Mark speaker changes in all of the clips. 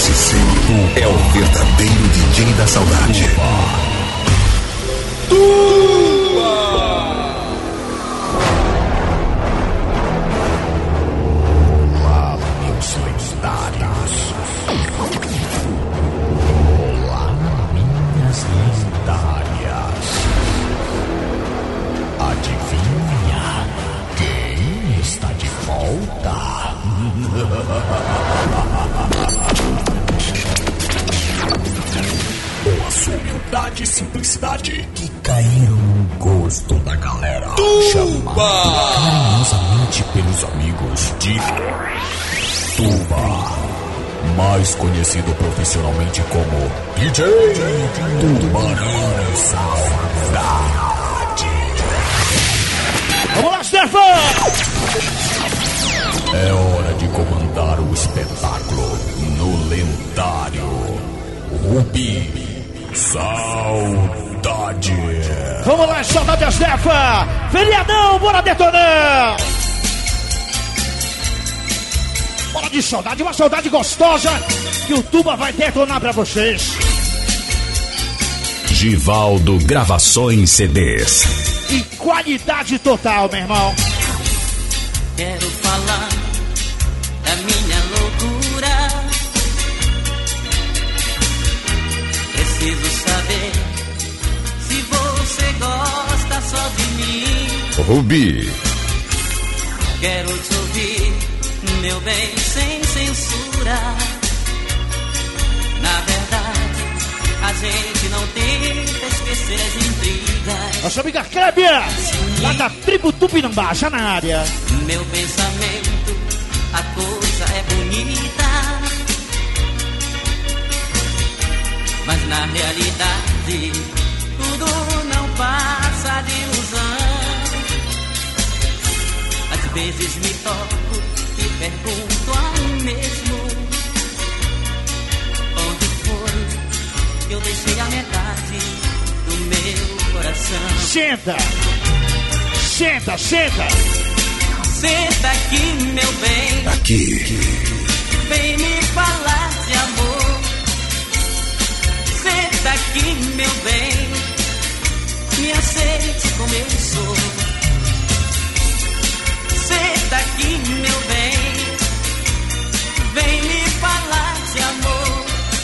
Speaker 1: SC é o verdadeiro DJ da saudade.
Speaker 2: Olá, meus lendários. Olá, minhas lendárias. Adivinha quem está de volta? Com a sua humildade e simplicidade que caíram no gosto da galera. Chamado carinhosamente pelos amigos de Tuba, mais conhecido profissionalmente como DJ Tubarão Saudade.
Speaker 3: Vamos lá, Stefan!
Speaker 2: É hora de comandar o espetáculo no lendário Rubi Saudade.
Speaker 3: Vamos lá, saudade, Stefan! Feriadão, bora detonar! Bora de saudade, uma saudade gostosa que o Tuba vai detonar pra vocês.
Speaker 2: Givaldo Gravações CDs.
Speaker 3: E qualidade total, meu irmão.
Speaker 4: Quero falar da minha loucura. Preciso saber se você gosta só de mim.
Speaker 2: Rubi.
Speaker 4: Quero te ouvir, meu bem, sem censura. Na verdade, a gente não tenta esquecer as intrigas.
Speaker 3: Nossa amiga Clébia, lá da tribo Tupinambá, já na área.
Speaker 4: Meu pensamento, a coisa é bonita, mas na realidade tudo não passa de ilusão. Às vezes me toco e pergunto a mim mesmo: onde foi que eu deixei a metade do meu coração?
Speaker 3: Senta, senta, senta.
Speaker 4: Senta aqui, meu bem.
Speaker 1: Aqui.
Speaker 4: Vem me falar de amor. Senta aqui, meu bem. Me aceite como eu sou. Senta aqui, meu bem. Vem me falar de amor.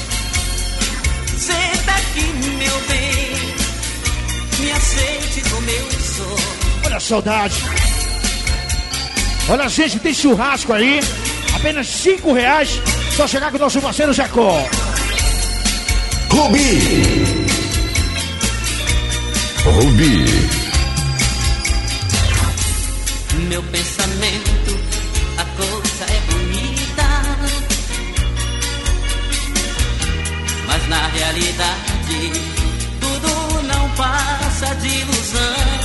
Speaker 4: Senta aqui, meu bem. Me aceite como eu sou.
Speaker 3: Olha a saudade. Olha, gente, tem churrasco aí. Apenas R$5. Só chegar com o nosso parceiro Jacó.
Speaker 1: Rubi.
Speaker 2: Rubi.
Speaker 4: Meu pensamento, a coisa é bonita, mas na realidade tudo não passa de ilusão.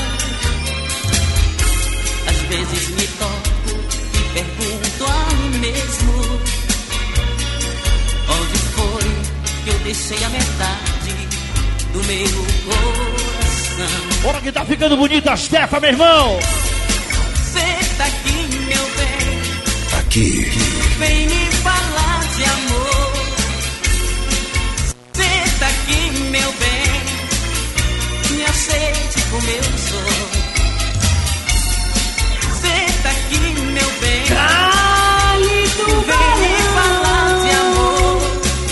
Speaker 4: Às vezes me toco e pergunto a mim mesmo: onde foi que eu deixei a metade do meu coração?
Speaker 3: Bora que tá ficando bonita a Stefa, meu irmão.
Speaker 4: Senta aqui, meu bem.
Speaker 1: Aqui.
Speaker 4: Vem me falar de amor. Senta aqui, meu bem. Me aceite como eu sou. Senta aqui, meu bem. Vem me falar de amor.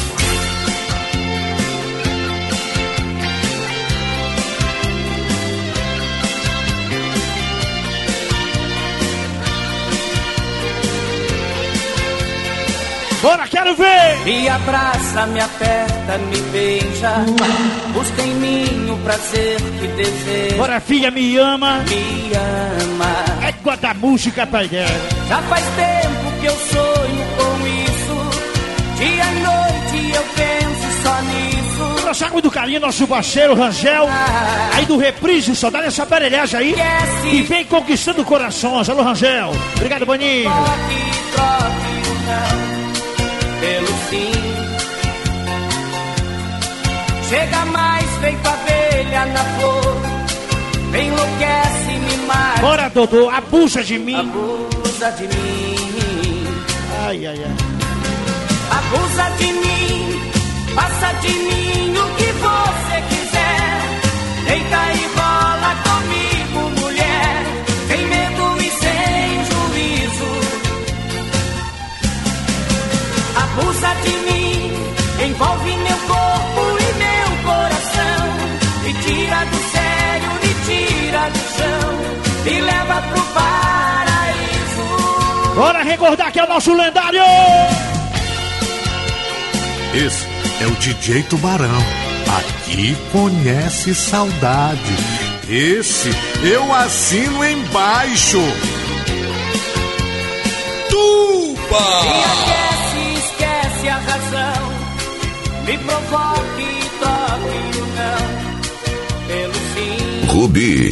Speaker 3: Bora, quero ver!
Speaker 4: Me abraça, me aperta, me beija. Busca em mim o prazer que deseja.
Speaker 3: Bora, filha, me ama.
Speaker 4: Me ama.
Speaker 3: Égua da música, pai dela.
Speaker 4: Já faz tempo que eu sonho com isso. Dia e noite eu penso só nisso.
Speaker 3: Nossa, muito carinho, nosso parceiro Rangel. Aí do Reprise, só dá essa aparelhagem aí. E vem conquistando corações. Alô, Rangel. Obrigado, Boninho.
Speaker 4: Troque o não pelo sim. Chega mais feito abelha na flor. Enlouquece, me mata.
Speaker 3: Bora, Dodô, abusa de mim.
Speaker 4: Abusa de mim.
Speaker 3: Ai, ai, ai.
Speaker 4: Abusa de mim, passa de mim o que você quiser. Deita e rola comigo, mulher, sem medo e sem juízo. Abusa de mim, envolve meu corpo e meu coração. Me tira do sério, me tira do chão, me leva pro paraíso.
Speaker 3: Bora recordar que é o nosso lendário.
Speaker 1: Esse é o DJ Tubarão. Aqui conhece saudade. Esse eu assino embaixo. Tuba!
Speaker 4: Me aquece, esquece a razão. Me provoque e toque o não. Pelo fim.
Speaker 2: Rubi.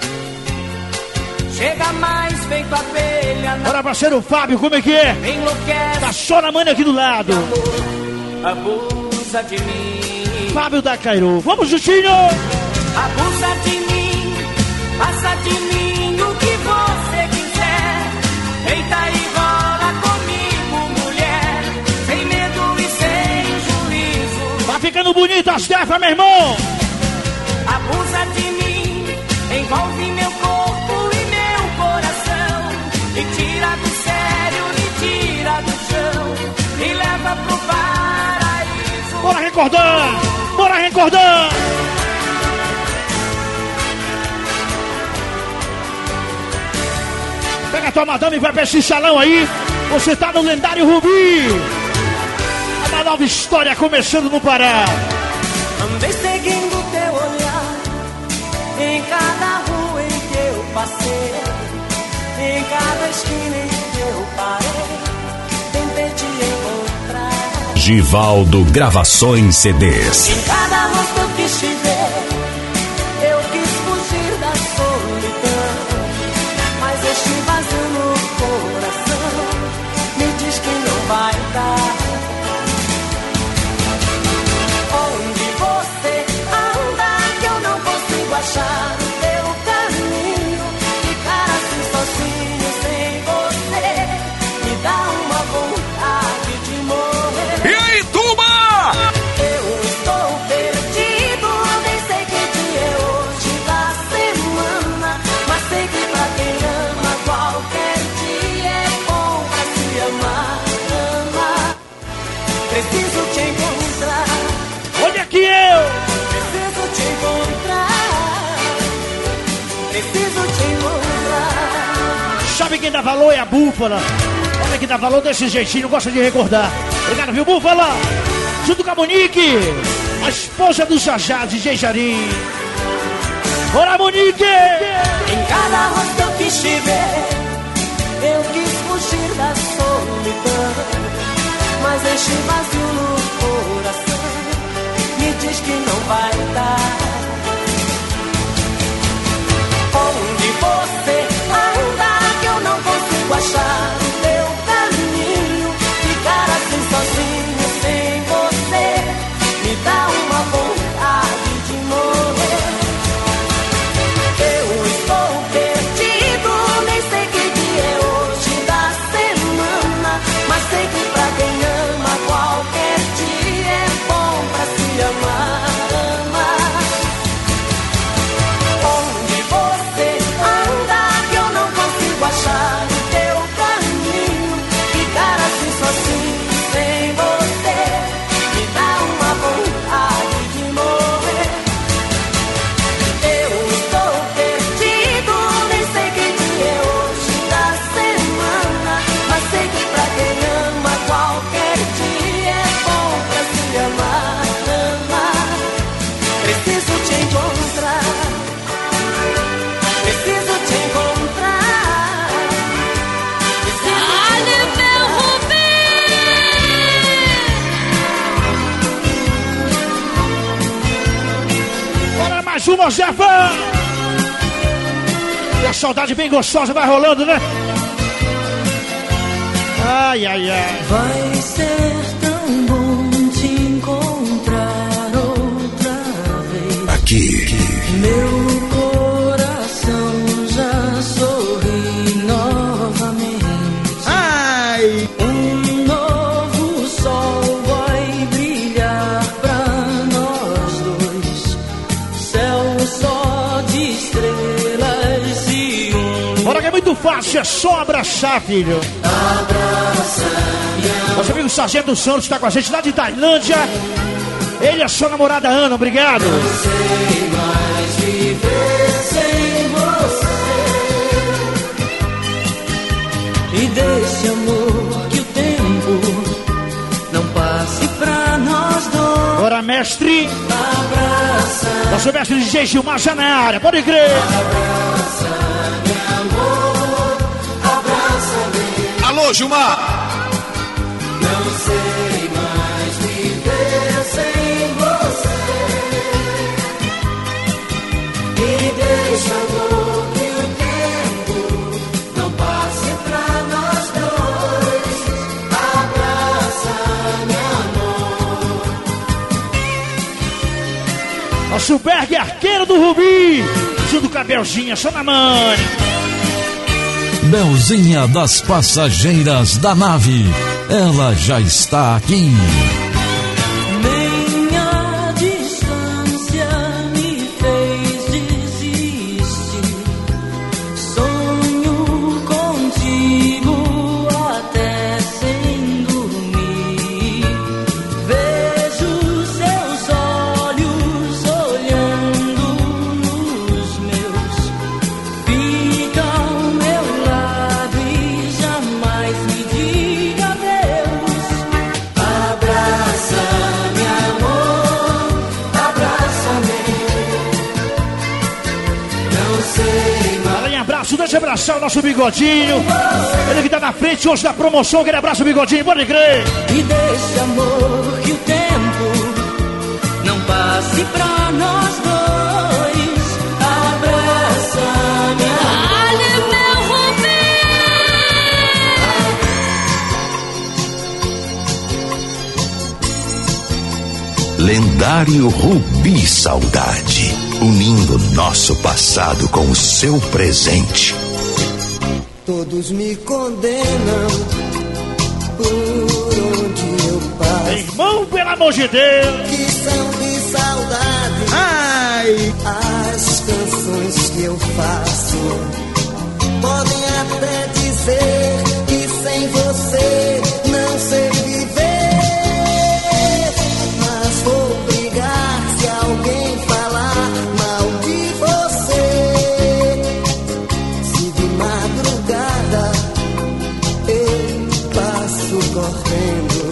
Speaker 4: Chega mais feito abelha.
Speaker 3: Bora, parceiro Fábio, como é que é?
Speaker 4: Enlouquece.
Speaker 3: Tá só na manha aqui do lado.
Speaker 4: Abusa de mim.
Speaker 3: Fábio da Cairu. Vamos, Justinho!
Speaker 4: Abusa de mim, passa de mim o que você quiser. Deita e rola comigo, mulher, sem medo e sem juízo.
Speaker 3: Tá ficando bonito as Stefa, meu irmão!
Speaker 4: Abusa de mim, envolve meu corpo e meu coração. Me tira do sério, me tira do chão, me leva pro paraíso.
Speaker 3: Bora recordar! Bora recordar! Pega a tua madame e vai pra esse salão aí. Você tá no lendário Rubi. Uma nova história começando no Pará.
Speaker 4: Andei seguindo teu olhar em cada rua em que eu passei, em cada esquina em que eu parei, tentei te encontrar.
Speaker 2: Givaldo Gravações CDs.
Speaker 4: Em cada rosto eu quis te ver, eu quis fugir da solidão, mas este vazio no coração me diz que não vai dar. Onde você anda que eu não consigo achar o teu caminho, ficar assim sozinho sem você me dá uma vontade de morrer.
Speaker 2: E aí, Tuba?
Speaker 4: Eu estou perdido, nem sei que dia é hoje da semana, mas sei que pra quem ama qualquer dia é bom pra se amar. Ama. Preciso te encontrar,
Speaker 3: Olha que eu!
Speaker 4: preciso te encontrar, preciso te encontrar.
Speaker 3: Sabe quem dá valor é a Búfala. Olha que dá valor desse jeitinho, gosta de recordar. Obrigado, viu, Búfala? Junto com a Monique, a esposa do Jajá, DJ Jarim. Bora, Monique!
Speaker 4: Em cada rosto eu quis te ver, eu quis fugir da solidão, mas este vazio no coração me diz que não vai dar. Onde você anda que eu não consigo achar o teu caminho, ficar assim sozinho sem você me dá uma vontade de morrer. Eu estou perdido, nem sei que dia é hoje da semana, mas sei que pra quem ama qualquer dia é bom pra se amar. Onde você anda que eu não consigo achar o teu caminho, ficar assim sozinho sem você me dá uma vontade de morrer. Eu estou perdido, nem sei que dia é hoje da semana, mas sei que pra quem ama qualquer dia é bom pra se amar. Preciso te encontrar, preciso te encontrar. Olha meu Rubi!
Speaker 3: Bora mais uma, Zefa! E a saudade bem gostosa vai rolando, né? Ai, ai, ai.
Speaker 4: Vai ser tão bom te encontrar outra vez.
Speaker 2: Aqui.
Speaker 4: Meu coração já sorri novamente.
Speaker 3: Ai!
Speaker 4: Um novo sol
Speaker 3: muito fácil, é só abraçar, filho. Nosso amigo Sargento Santos está com a gente lá de Tailândia. Ele e a sua namorada Ana, obrigado.
Speaker 4: Não sei mais viver sem você. E deixe, amor, que o tempo não passe pra nós dois.
Speaker 3: Bora, mestre.
Speaker 4: Abraça,
Speaker 3: Nosso mestre DJ Gilmar já na área, pode crer.
Speaker 4: abraça, meu amor, abraça-me.
Speaker 2: Alô, Gilmar!
Speaker 4: Não sei mais viver sem você. E deixa, amor, que o tempo não passe pra nós dois. Abraça, meu amor.
Speaker 3: Nosso Berg arqueiro do Rubi. Junto com a Belginha, só na mãe.
Speaker 2: Belzinha das passageiras da nave. Ela já está aqui.
Speaker 4: Nem a distância me fez desistir. Sonho contigo até sem dormir. Vejo seus olhos olhando nos meus. Fica ao meu lado e jamais me diga adeus. Abraça-me, amor, abraça-me. Não sei mais.
Speaker 3: Fala em abraço, deixa eu abraçar o nosso Bigodinho. Ele que tá na frente hoje da promoção, aquele abraço, Bigodinho, pode crer.
Speaker 4: E deixa, amor, que o tempo não passe pra nós dois. Abraça-me, olha meu
Speaker 1: Lendário Rubi Saudade, unindo nosso passado com o seu presente.
Speaker 5: Todos me condenam por onde eu passo.
Speaker 3: Irmão, pelo amor de Deus.
Speaker 5: Que são de saudade.
Speaker 3: Ai.
Speaker 5: As canções que eu faço podem até dizer que sem você não sei viver. Mas vou brigar se alguém falar mal de você. Se de madrugada eu passo correndo,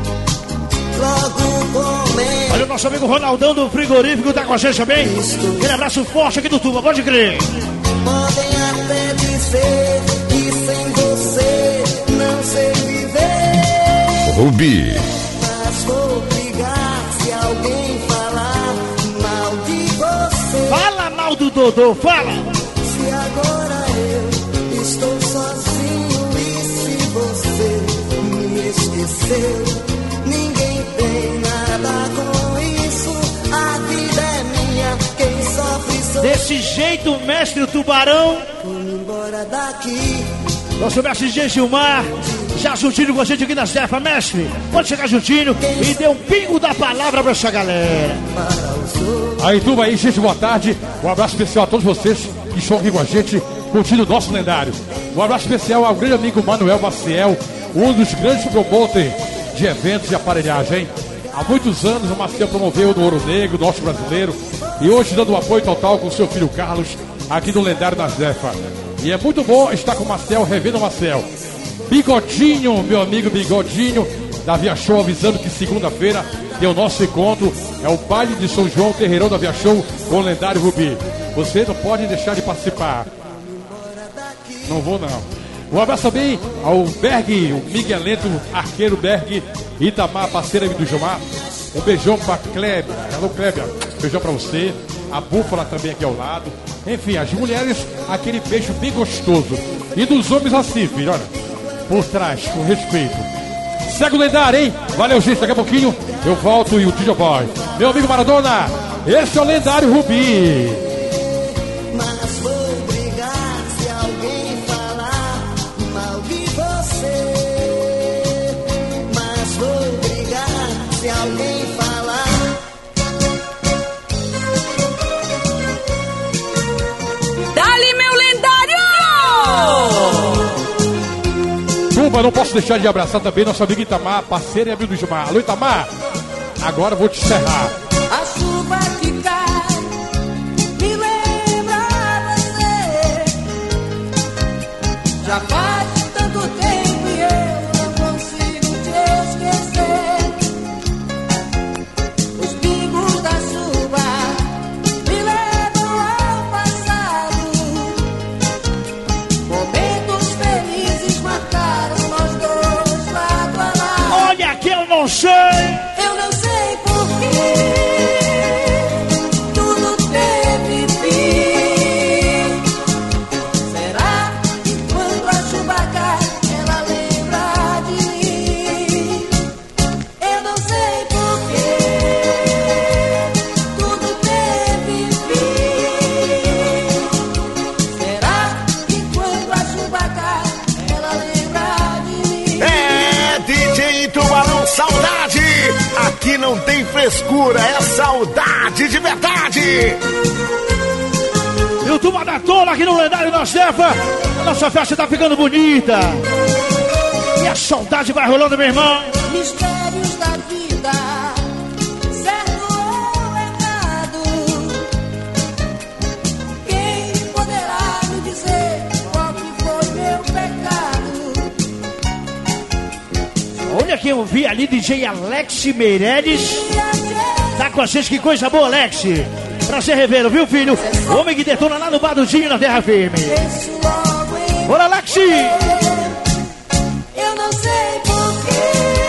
Speaker 5: logo comendo.
Speaker 3: Olha o nosso amigo Ronaldão do Frigorífico, tá com a gente também. Aquele abraço forte aqui do Tuba, pode crer.
Speaker 5: Podem até dizer que sem você não sei viver.
Speaker 1: Rubi,
Speaker 5: Mas vou brigar se alguém falar mal de você.
Speaker 3: Fala mal do Dodô, fala.
Speaker 5: Se agora eu estou sozinho e se você me esqueceu, ninguém tem nada com isso. A vida é minha, quem sofre sou eu.
Speaker 3: Desse jeito, mestre Tubarão.
Speaker 5: Vou embora daqui.
Speaker 3: Nosso mestre DJ Gilmar, já juntinho com a gente aqui na Cefa, mestre. Pode chegar juntinho e dê um pingo da palavra pra essa galera.
Speaker 6: Aí, turma aí, gente, boa tarde. Um abraço especial a todos vocês que estão aqui com a gente, curtindo o nosso lendário. Um abraço especial ao grande amigo Manuel Maciel, um dos grandes promotores de eventos de aparelhagem, hein? Há muitos anos o Maciel promoveu no Ouro Negro, norte brasileiro, e hoje dando um apoio total com o seu filho Carlos, aqui no lendário da Zefa. E é muito bom estar com o Maciel, revendo o Maciel. Bigodinho, meu amigo Bigodinho, da Via Show, avisando que segunda-feira tem o nosso encontro, é o baile de São João, terreirão da Via Show, com o lendário Rubi. Você não pode deixar de participar. Não vou não. Um abraço também ao Berg, o Miguelento, arqueiro Berg, Itamar, parceira do Gilmar. Um beijão pra Kleber. Alô, Kleber. Beijão pra você. A Búfala também aqui ao lado. Enfim, as mulheres, aquele beijo bem gostoso. E dos homens assim, filho, olha. Por trás, com respeito. Segue o lendário, hein? Valeu, gente. Daqui a pouquinho eu volto e o DJ Boy. Meu amigo Maradona, esse é o lendário Rubi.
Speaker 5: Mas vou brigar se alguém falar mal de você. Mas vou brigar se alguém falar.
Speaker 7: Dali, meu lendário!
Speaker 6: Mas não posso deixar de abraçar também nosso amigo Itamar, parceiro e amigo do Gilmar. Alô, Itamar, agora eu vou te encerrar.
Speaker 4: A chuva que cai me lembra você. Já faz tanto tempo e eu não consigo te esquecer. Os pingos da chuva me levam ao passado. Momentos felizes marcaram nós dois lado a lado.
Speaker 3: Olha que eu não sei.
Speaker 4: Eu não sei porquê. Tudo teve fim. Será que quando a chuva cai ela lembra de mim? Eu não sei porquê. Tudo teve fim. Será que quando a chuva cai ela lembra de mim?
Speaker 1: É DJ Tubarão Saudade. Aqui não tem frescura, é saudade de verdade.
Speaker 3: E o Tuba da Tola aqui no lendário da Stefa. A nossa festa tá ficando bonita. E a saudade vai rolando, meu irmão.
Speaker 4: Mistérios da vida, certo ou errado. Quem poderá me dizer qual que foi meu pecado?
Speaker 3: Olha quem eu vi ali, DJ Alex Meireles. Tá com a gente, que coisa boa, Alex. Prazer revê-lo, viu, filho? O homem que detona lá no Badudinho, na Terra Firme.
Speaker 4: Penso logo em
Speaker 3: Bora, Alex!
Speaker 4: eu não sei porquê.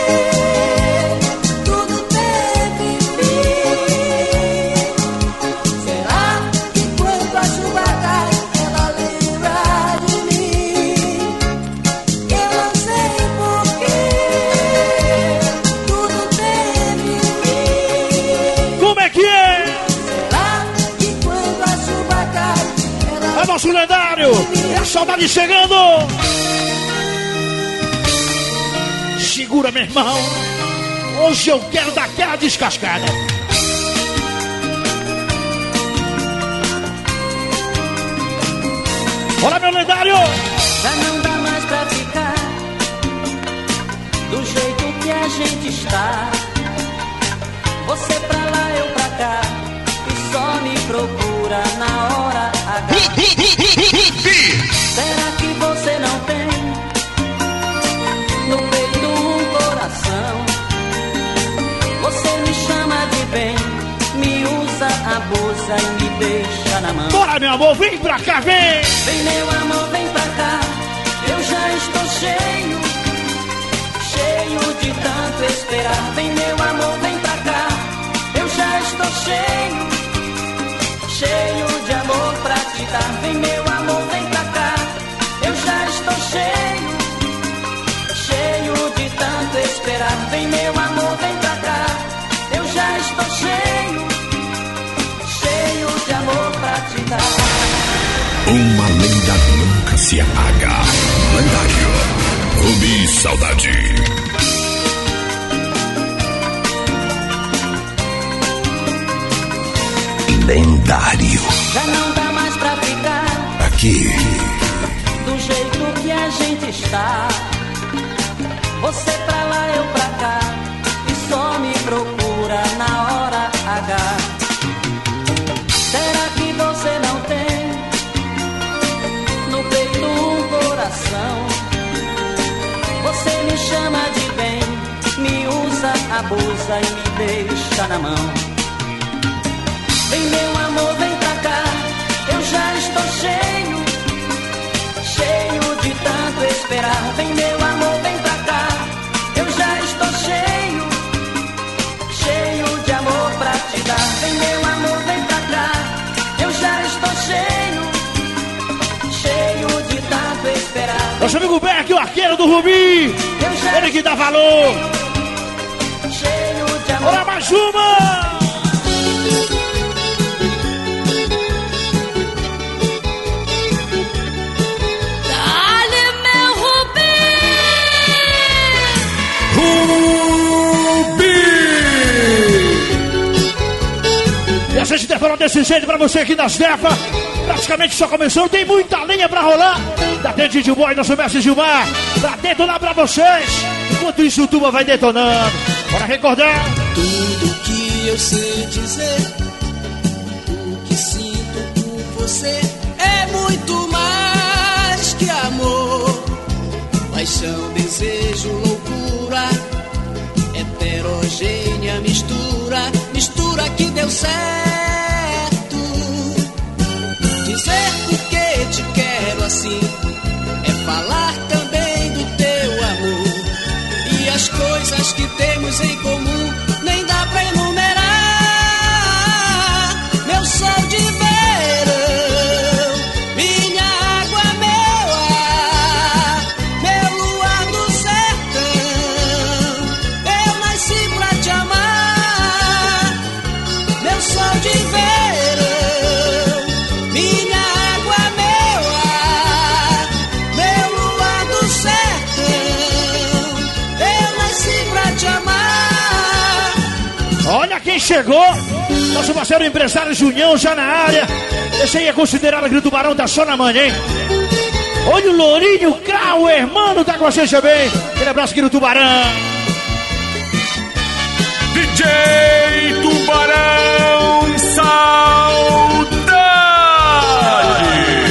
Speaker 4: Tudo teve fim. Será que quando a chuva cai ela lembra de mim? Eu não sei porquê. Tudo teve fim.
Speaker 3: Como é que é?
Speaker 4: Será que quando a chuva cai ela
Speaker 3: É nosso lendário. É a saudade chegando. Segura, meu irmão. Hoje eu quero dar aquela descascada. Bora, meu lendário.
Speaker 4: já não dá mais pra ficar do jeito que a gente está. Você pra lá, eu pra cá, e só me procura na hora H. Será que você não tem no peito um coração? Você me chama de bem, me usa, abusa e me deixa na mão.
Speaker 3: Bora, meu amor. Vem pra cá, vem.
Speaker 4: Vem, meu amor, vem pra cá. Eu já estou cheio, cheio de tanto esperar. Vem, meu amor, vem pra cá. Eu já estou cheio, cheio de amor pra te dar. Vem, meu amor, vem pra cá. Eu já estou cheio, cheio de tanto esperar. Vem, meu amor, vem pra cá. Eu já estou cheio, cheio de amor pra te dar.
Speaker 2: Uma lenda nunca se apaga. Lendário Rubi Saudade.
Speaker 1: Lendário.
Speaker 4: Já não dá mais pra ficar
Speaker 1: Aqui.
Speaker 4: do jeito que a gente está. Você pra lá, eu pra cá, e só me procura na hora H. Será que você não tem no peito um coração? Você me chama de bem, me usa, abusa e me deixa na mão. Vem, meu amor, vem pra cá. Eu já estou cheio, cheio de tanto esperar. Vem, meu amor, vem pra cá. Eu já estou cheio, cheio de amor pra te dar. Vem, meu amor, vem pra cá. Eu já estou cheio, cheio de tanto esperar.
Speaker 3: Nosso amigo Beck, o arqueiro do Rubi.
Speaker 4: Eu já
Speaker 3: Ele que dá valor.
Speaker 4: cheio de amor.
Speaker 3: Bora, mais uma.
Speaker 4: Dale, meu Rubi.
Speaker 3: E a gente defora desse jeito pra você aqui na Stefa. Praticamente só começou, tem muita lenha pra rolar. Da dentro de Boy, nosso mestre Gilmar. Pra detonar pra vocês. Enquanto isso, o Tuba vai detonando. Bora recordar.
Speaker 5: Tudo que eu sei dizer, o que sinto por você é muito mais que amor. Paixão, desejo, loucura, heterogênea mistura, mistura que deu certo. Dizer porque te quero assim é falar também do teu amor. E as coisas que temos em comum nem dá pra enumerar. Meu sol de verão, minha água, meu ar, meu luar do sertão, eu nasci pra te amar. Meu sol de verão, minha água, meu ar, meu luar do sertão, eu nasci pra te amar.
Speaker 3: Olha quem chegou. Nosso parceiro empresário Junião já na área. Esse aí é considerado aqui do Tubarão, tá só na manhã, hein? Olha o Lourinho, o Crau, irmão, tá com a gente também. Aquele abraço aqui no Tubarão.
Speaker 1: DJ Tubarão, saudade.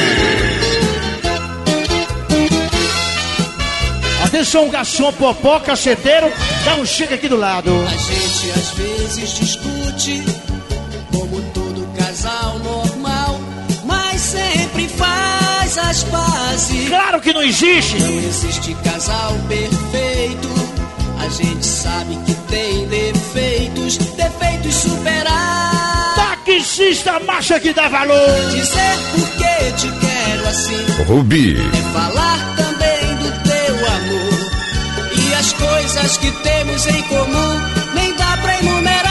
Speaker 3: Atenção, garçom, popó, caceteiro. Dá um chega aqui do lado.
Speaker 5: A gente às vezes discute, como todo casal normal, mas sempre faz as pazes.
Speaker 3: Claro que não existe.
Speaker 5: Não existe casal perfeito, a gente sabe que tem defeitos, defeitos superados.
Speaker 3: Taxista, marcha que dá valor.
Speaker 5: Dizer porque te quero assim
Speaker 1: Rubi.
Speaker 5: é falar também do teu amor. E as coisas que temos em comum nem dá pra enumerar.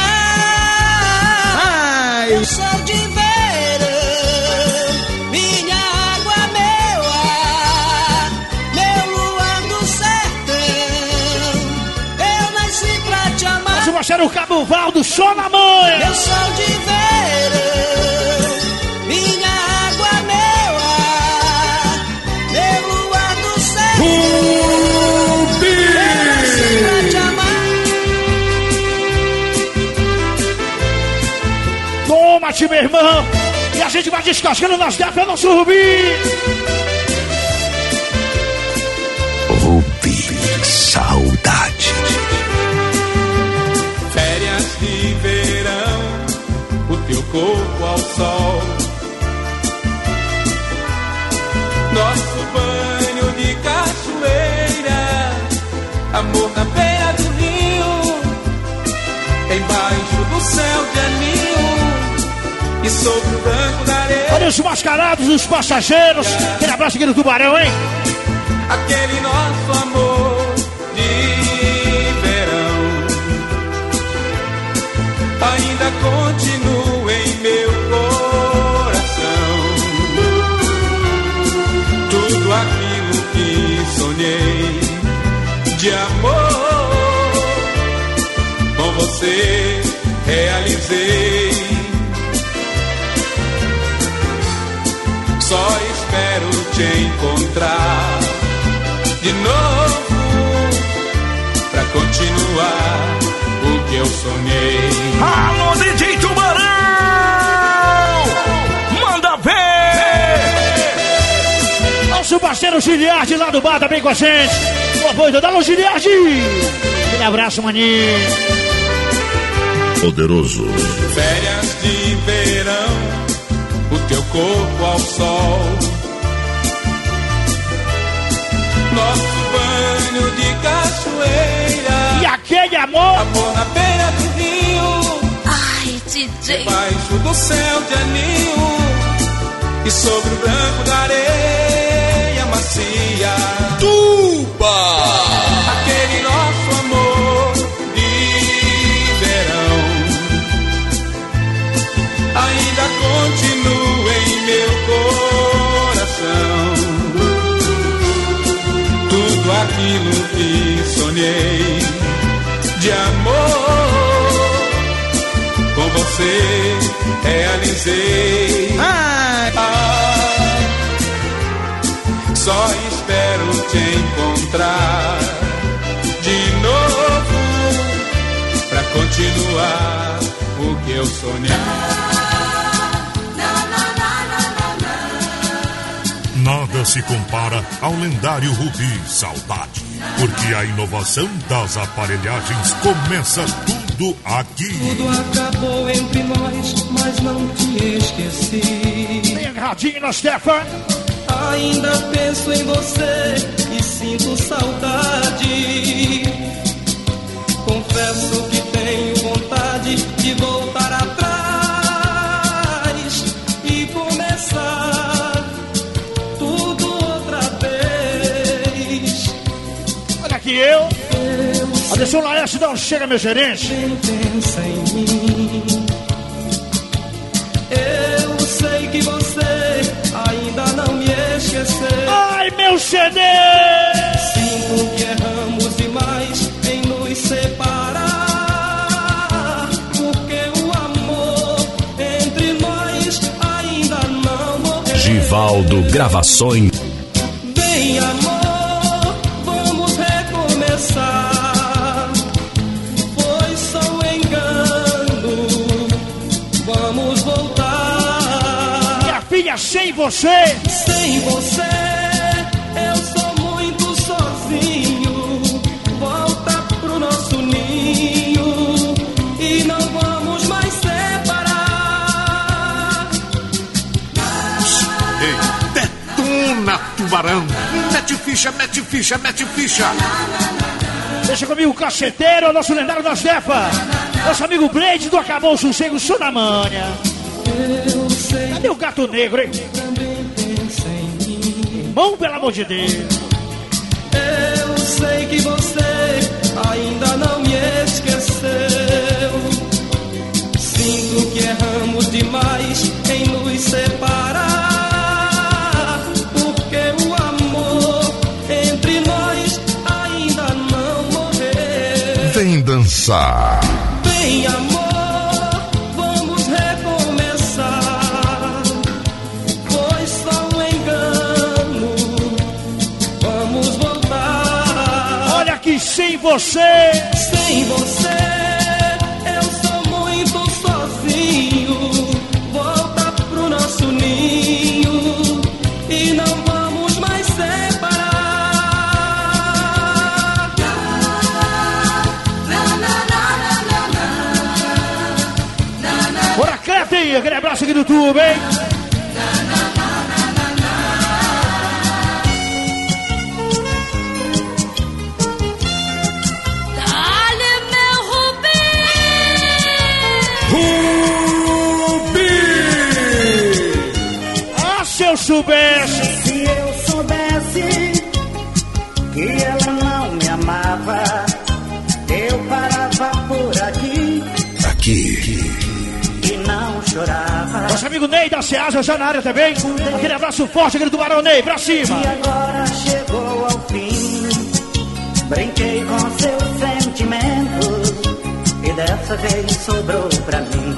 Speaker 5: Meu sol de verão, minha água, meu ar, meu luar do sertão, eu nasci pra te amar.
Speaker 3: Nosso parceiro Cabo Valdo, só na mãe.
Speaker 5: Meu sol de verão, minha água, meu ar, meu luar do sertão, eu nasci pra te amar.
Speaker 3: Toma-te, meu irmão. E a gente vai descascando nas gatas, nosso Rubi.
Speaker 1: Rubi, saudade.
Speaker 7: Férias de verão, o teu corpo ao sol, nosso banho de cachoeira, amor na beira do rio, embaixo do céu de anil e sobre o branco da areia.
Speaker 3: Olha os mascarados, os passageiros. Aquele abraço aqui no Tubarão, hein?
Speaker 7: Aquele nosso amor de verão ainda continua em meu coração. Tudo aquilo que sonhei de amor com você realizei. Só espero te encontrar de novo pra continuar o que eu sonhei.
Speaker 1: Alô, DJ Tubarão! Manda ver!
Speaker 3: Nosso parceiro Giliardi lá do bar também com a gente. O apoio da Alô, Giliardi. Aquele abraço, maninho.
Speaker 1: Poderoso.
Speaker 7: Férias de verão, o teu corpo ao sol, nosso banho de cachoeira
Speaker 3: E aquele amor.
Speaker 7: amor na beira do rio,
Speaker 4: Ai, DJ.
Speaker 7: debaixo do céu de anil e sobre o branco da areia macia.
Speaker 2: Tuba!
Speaker 7: Aquele nosso amor de verão ainda continua em meu coração. Tudo aquilo que sonhei de amor com você realizei. só espero te encontrar de novo pra continuar o que eu sonhei.
Speaker 2: Nada se compara ao lendário Rubi Saudade, porque a inovação das aparelhagens começa tudo aqui.
Speaker 7: Tudo acabou entre nós, mas não te esqueci.
Speaker 3: Bem agarradinho, Stefan.
Speaker 7: Ainda penso em você e sinto saudade. Confesso que tenho vontade de voltar atrás e começar tudo outra vez.
Speaker 3: Olha aqui eu. Atenção, Laércio, não chega, meu gerente.
Speaker 7: Quem pensa em mim? Eu sei que você ainda não me esqueceu.
Speaker 3: Ai, meu CD!
Speaker 7: Sinto que erramos demais em nos separar, porque o amor entre nós ainda não morreu.
Speaker 2: Givaldo Gravações.
Speaker 7: Vem, amor, vamos recomeçar. Foi só um engano, vamos voltar.
Speaker 3: Minha filha, sem você.
Speaker 7: Sem você, eu sou muito sozinho. Volta pro nosso ninho e não vamos mais separar.
Speaker 1: Ei, detona, tubarão. Mete ficha, mete ficha, mete ficha.
Speaker 3: Deixa comigo o caceteiro, o nosso lendário da Stefa. Nosso amigo Blade do Acabou o Sossego, Sunamanha.
Speaker 7: Eu sei
Speaker 3: Cadê o gato negro, hein?
Speaker 7: que também pensa em mim.
Speaker 3: Irmão, pelo amor de Deus.
Speaker 7: Eu sei que você ainda não me esqueceu. Sinto que erramos demais em nos separar, porque o amor entre nós ainda não morreu.
Speaker 2: Vem dançar.
Speaker 7: Vem, amor, vamos recomeçar. Foi só um engano, vamos voltar.
Speaker 3: Olha que sem você.
Speaker 7: Sem você, eu sou muito sozinho. Volta pro nosso ninho e não vamos mais separar.
Speaker 3: Bora, Cleta, hein? Aquele abraço aqui do tubo, hein?
Speaker 4: Dá-lhe meu Rubi.
Speaker 3: Ah, se eu soubesse.
Speaker 5: Se eu soubesse que ela não me amava, eu parava por aqui e não chorava.
Speaker 3: Nosso amigo Ney da Ceasa já na área também. Aquele abraço forte, aquele tubarão Ney, pra cima.
Speaker 5: E agora chegou ao fim. Brinquei com seus sentimentos e dessa vez sobrou pra mim.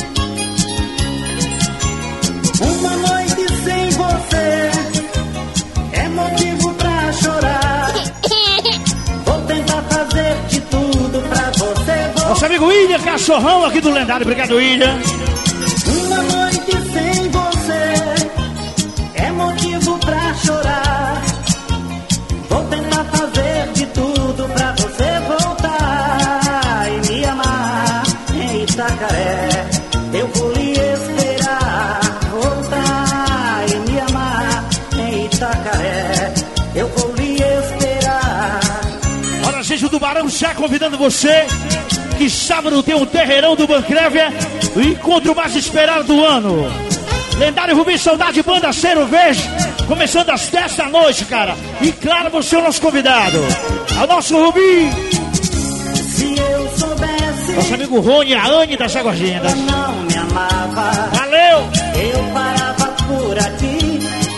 Speaker 5: Uma noite sem você é motivo pra chorar. Vou tentar fazer de tudo pra você voltar.
Speaker 3: Nosso amigo William Cachorrão aqui do lendário. Obrigado, William.
Speaker 5: Uma noite sem você é motivo pra chorar. Vou tentar fazer de tudo pra você voltar e me amar em Itacaré. Eu vou lhe esperar voltar e me amar em Itacaré. Eu vou lhe esperar.
Speaker 3: Olha, gente, o Tubarão já convidando você que sábado tem um terreirão do Bancrévia, o encontro mais esperado do ano. Lendário Rubi Saudade, Banda Cero Verde, começando às 10 da noite, cara. E claro, você é o nosso convidado. É o nosso Rubi.
Speaker 5: Se eu soubesse
Speaker 3: Nosso amigo Rony e a Anne das Aguagendas.
Speaker 5: ela não me amava,
Speaker 3: Valeu!
Speaker 5: eu parava por aqui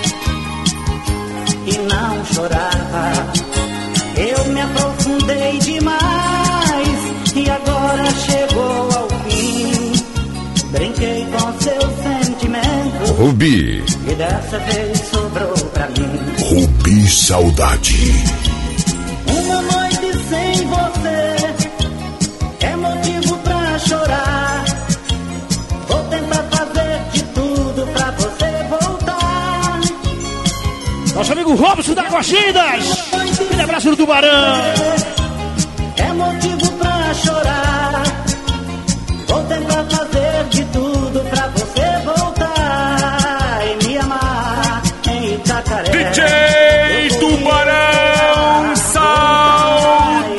Speaker 5: e não chorava. Eu me aprofundei demais e agora chegou ao fim. Brinquei com seus sentimentos
Speaker 2: Rubi.
Speaker 5: e dessa vez sobrou pra mim.
Speaker 1: Rubi Saudade.
Speaker 5: Uma noite sem você é motivo pra chorar. Vou tentar fazer de tudo pra você voltar.
Speaker 3: Nosso amigo Robson da Coxindas. Um abraço do Tubarão.
Speaker 5: É motivo pra chorar. Vou tentar fazer de tudo pra você voltar e me amar em Itacaré.
Speaker 8: DJ Tubarão Saudade.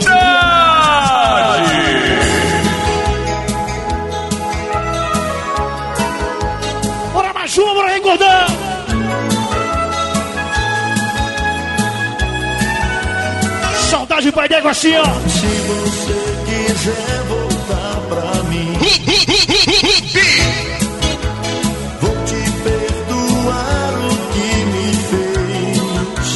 Speaker 3: Bora mais uma, bora recordar. Saudade, pai d'égua, assim, ó.
Speaker 5: Se você quiser voltar pra mim, vou te perdoar o que me fez,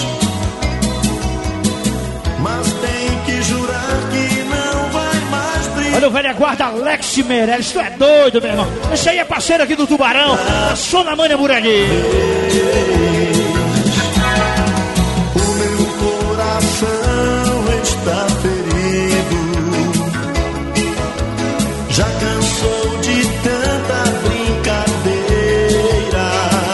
Speaker 5: mas tem que jurar que não vai mais brigar.
Speaker 3: Olha o velho guarda Alex Meirelles, tu é doido, meu irmão. Esse aí é parceiro aqui do Tubarão, a Sona Manha Burani.
Speaker 5: O meu coração está ferido, já cansou de tanta brincadeira.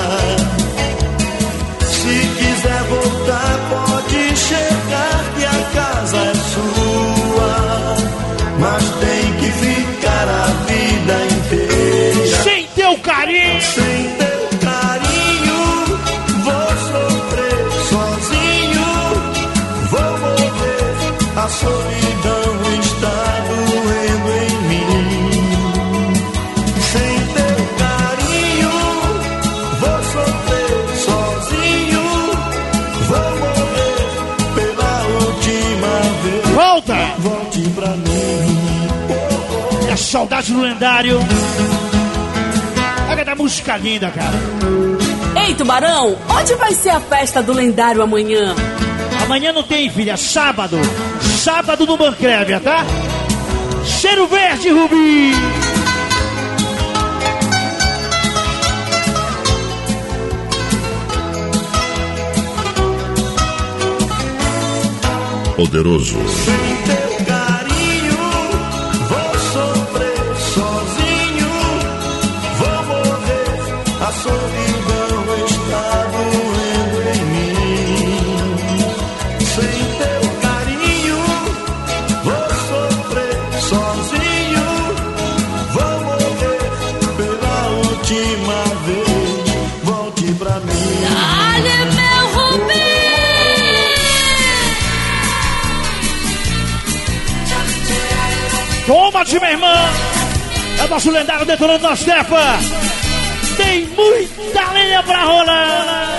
Speaker 5: Se quiser voltar, pode chegar que a casa é sua, mas tem que ficar a vida inteira.
Speaker 3: Sem teu carinho.
Speaker 5: Sem teu carinho, vou sofrer sozinho, vou morrer. A solidão está doendo em mim. Sem teu carinho, vou sofrer sozinho, vou morrer pela última vez.
Speaker 3: Volta.
Speaker 5: Volte pra mim.
Speaker 3: É a saudade do lendário. Olha da música linda, cara.
Speaker 9: Ei, Tubarão, onde vai ser a festa do lendário amanhã?
Speaker 3: Amanhã não tem, filha. Sábado. Sábado no Bancrévia, tá? Cheiro Verde, Rubi.
Speaker 1: Poderoso.
Speaker 5: Sem teu carinho, vou sofrer sozinho, vou morrer. A solidão está doendo em mim. Sem teu carinho, vou sofrer sozinho, vou morrer pela última vez. Volte pra mim.
Speaker 9: Olha, meu Rubi!
Speaker 3: Toma-te, minha irmã. É o nosso lendário detonando nosso Stefa. Tem muita lenha pra rolar.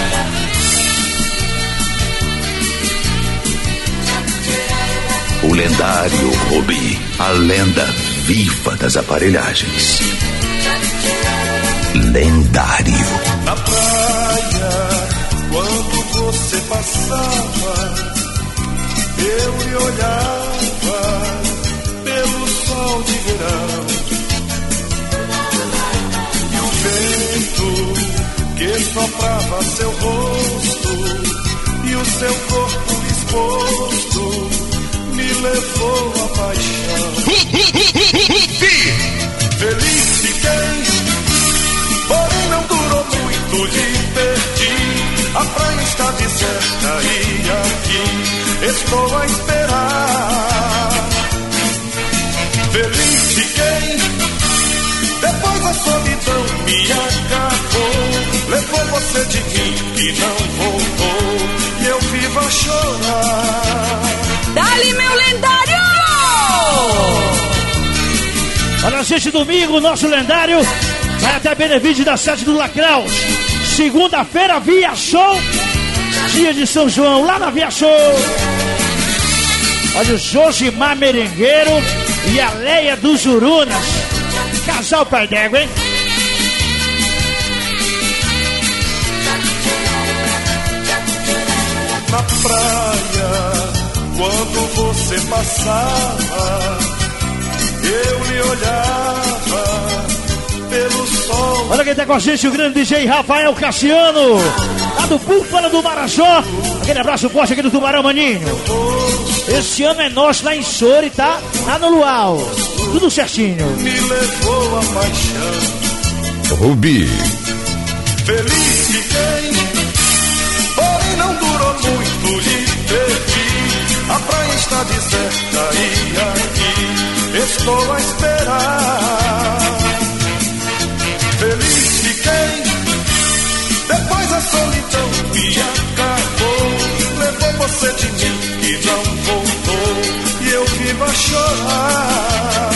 Speaker 10: O lendário Rubi, a lenda viva das aparelhagens. Lendário.
Speaker 5: Na praia, quando você passava, eu lhe olhava pelo sol de verão. E o vento que soprava seu rosto e o seu corpo exposto me levou à paixão. Feliz fiquei, porém não durou muito, lhe perdi. A praia está deserta e aqui estou a esperar. Feliz fiquei, depois a solidão me acabou. Levou você de mim e não voltou, e eu vivo a chorar.
Speaker 9: Dali, meu lendário!
Speaker 3: Olha, gente, domingo, nosso lendário vai até Benevide da sede do Lacraus. Segunda-feira, Via Show. Dia de São João, lá na Via Show. Olha o Josimar Merengueiro e a Leia dos Urunas. Casal pai d'égua, hein?
Speaker 5: Na praia, quando você passava, eu lhe olhava pelo sol.
Speaker 3: Olha quem tá com a gente, o grande DJ Rafael Cassiano. Tá do Búfalo do Marajó. Aquele abraço forte aqui do Tubarão, maninho. Esse ano é nosso lá em Sori, tá? Lá no Luau. Tudo certinho.
Speaker 11: Me levou a paixão.
Speaker 10: Rubi.
Speaker 11: Feliz fiquei, porém não durou muito, lhe perdi. A praia está deserta e aqui estou a esperar. Feliz fiquei, depois a solidão me acabou. Levou você de mim e não voltou, e eu vivo a chorar.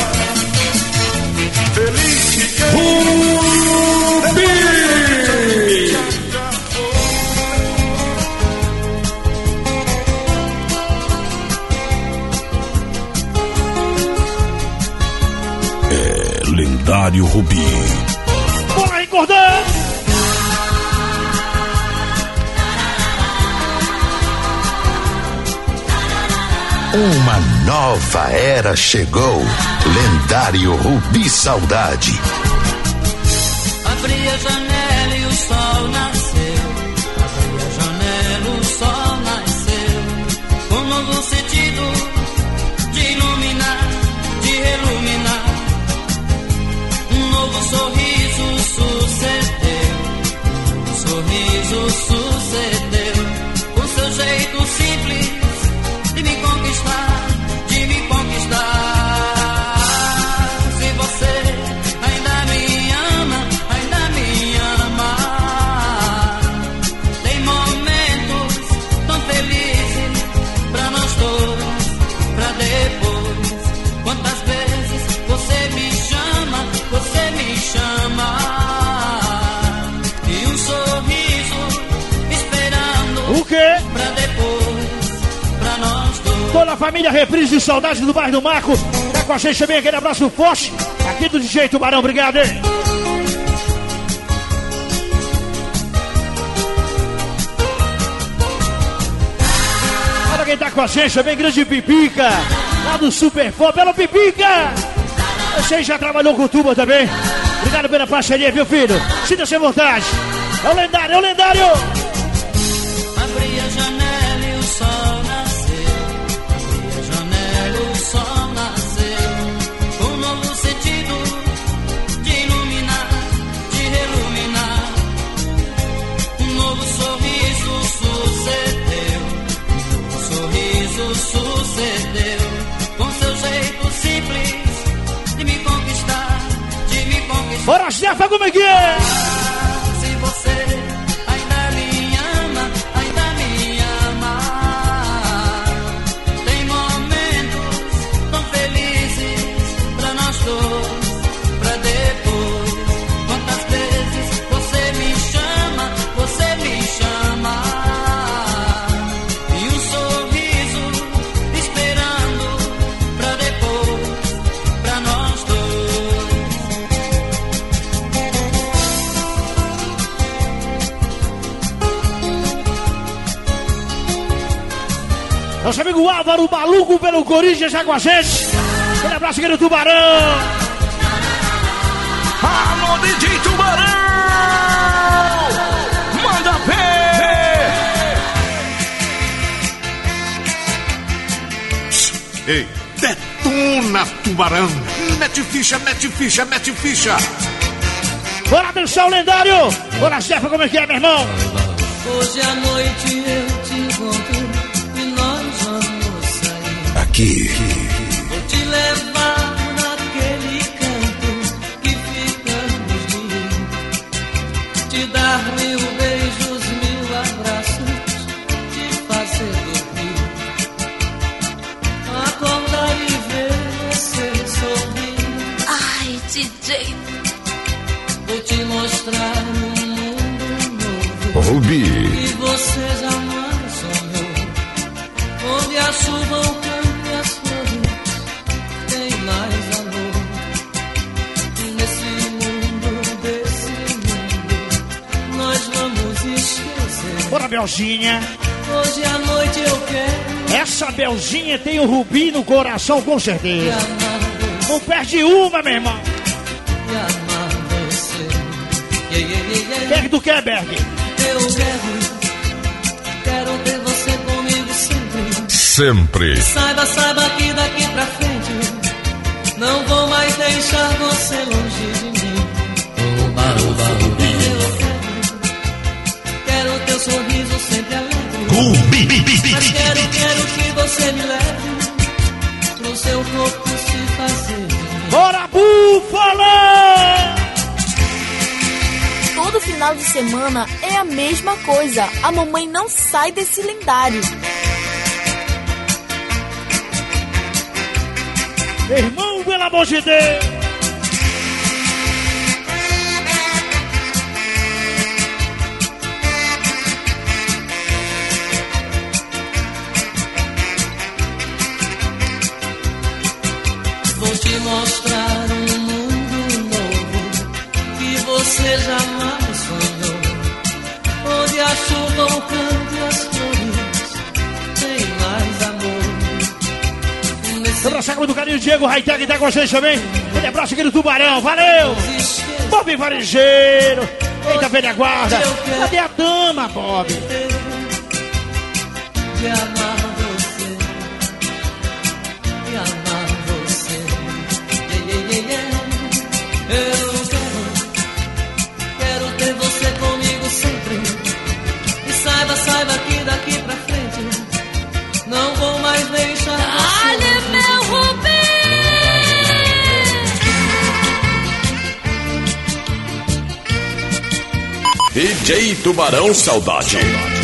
Speaker 11: Feliz fiquei, depois a solidão me acabou.
Speaker 10: É lendário Rubi.
Speaker 3: Bora recordar!
Speaker 10: Uma nova era chegou. Lendário Rubi Saudade.
Speaker 12: Abri a janela e o sol nasceu. Abri a janela, o sol nasceu. Um novo sentido de iluminar, de iluminar. Um novo sorriso sucedeu. Um sorriso sucedeu. O seu jeito simples de me conquistar, de me conquistar. Se você ainda me ama, ainda me ama. Tem momentos tão felizes pra nós dois, pra depois. Quantas vezes você me chama, você me chama. E um sorriso esperando.
Speaker 3: O quê?
Speaker 12: Pra depois, pra nós dois.
Speaker 3: Toda a família Reprise de Saudade do bairro do Marco. Tá com a gente também, aquele abraço forte. Aqui do DJ Tubarão, obrigado, hein? Olha quem tá com a gente também, grande Pipica. Lá do Super Pop, pela Pipica. Você já trabalhou com tuba também. Obrigado pela parceria, viu, filho? Sinta-se à vontade. É o lendário, é o lendário.
Speaker 12: Abri a janela e o sol nasceu. Abri a janela e o sol nasceu. Um novo sentido de iluminar, de iluminar. Um novo sorriso sucedeu. Um sorriso sucedeu. Com seu jeito simples de me conquistar, de me conquistar.
Speaker 3: Bora, Jefa, como é que é?
Speaker 12: Se você ainda me ama, ainda me ama. Tem momentos tão felizes pra nós dois, pra depois. Quantas vezes você me chama, você me chama. E um sorriso esperando pra depois, pra nós dois.
Speaker 3: Nosso amigo Álvaro, maluco pelo Corinthians, já com a gente. Aquele abraço aqui do Tubarão.
Speaker 8: Alô, DJ Tubarão! Manda ver!
Speaker 1: Ei, detona, Tubarão. Mete ficha, mete ficha, mete ficha.
Speaker 3: Bora dançar o lendário. Bora, Jefa, como é que é, meu irmão?
Speaker 12: Hoje à noite eu te encontro e nós vamos sair.
Speaker 10: Aqui.
Speaker 12: Vou te levar naquele canto que ficamos de ir. Te dar 1000 beijos, 1000 abraços, te fazer dormir. Acordar e ver você sorrir.
Speaker 4: Ai, DJ.
Speaker 12: Vou te mostrar um mundo novo
Speaker 10: Rubi.
Speaker 12: que você jamais sonhou. Onde a chuva, o campo e as flores tem mais amor. Nesse mundo, nós vamos esquecer.
Speaker 3: Bora, Belzinha.
Speaker 12: Hoje à noite eu quero
Speaker 3: Essa Belzinha tem o Rubi no coração, com
Speaker 12: te
Speaker 3: certeza.
Speaker 12: amar você,
Speaker 3: Não perde uma, meu irmão.
Speaker 12: te amar você.
Speaker 3: O que é que tu quer, Berg?
Speaker 12: Eu quero
Speaker 10: sempre.
Speaker 12: Saiba, saiba que daqui pra frente não vou mais deixar você longe de mim. Oba, oba, oba. Quero teu sorriso sempre alegre. Mas quero que você me leve pro seu corpo se fazer.
Speaker 3: Bora, Búfala!
Speaker 13: Todo final de semana é a mesma coisa. A mamãe não sai desse lendário.
Speaker 3: Irmão, pelo amor de Deus!
Speaker 12: Vou te mostrar um mundo novo que você jamais sonhou. Onde a chuva, o canto e as flores tem mais amor.
Speaker 3: Um abraço com muito carinho, Diego Raitag tá com a gente também. Um abraço aqui do Tubarão, valeu! Bob Varejeiro, eita velha guarda. Cadê a dama, Bob?
Speaker 12: De amar você, de amar você. Eu quero ter você comigo sempre. E saiba, saiba que daqui pra frente não vou mais deixar você.
Speaker 13: Olha, meu Rubim!
Speaker 10: DJ Tubarão Saudade.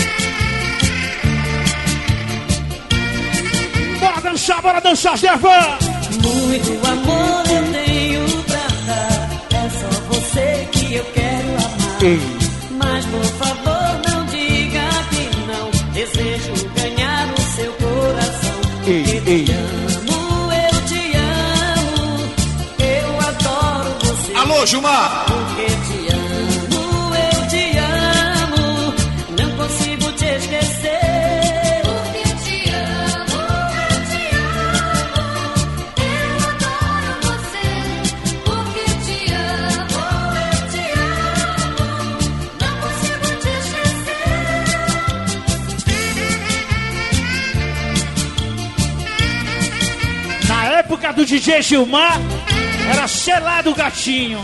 Speaker 3: Bora dançar, Zervan!
Speaker 12: Muito amor eu tenho pra dar. É só você que eu quero amar. Mas por favor não diga que não. Desejo ganhar o seu coração. Eu te amo, eu te amo. Eu adoro você.
Speaker 1: Alô, Gilmar!
Speaker 12: Porque te amo, eu te amo. Não consigo te esquecer.
Speaker 3: Época do DJ Gilmar era selado o gatinho.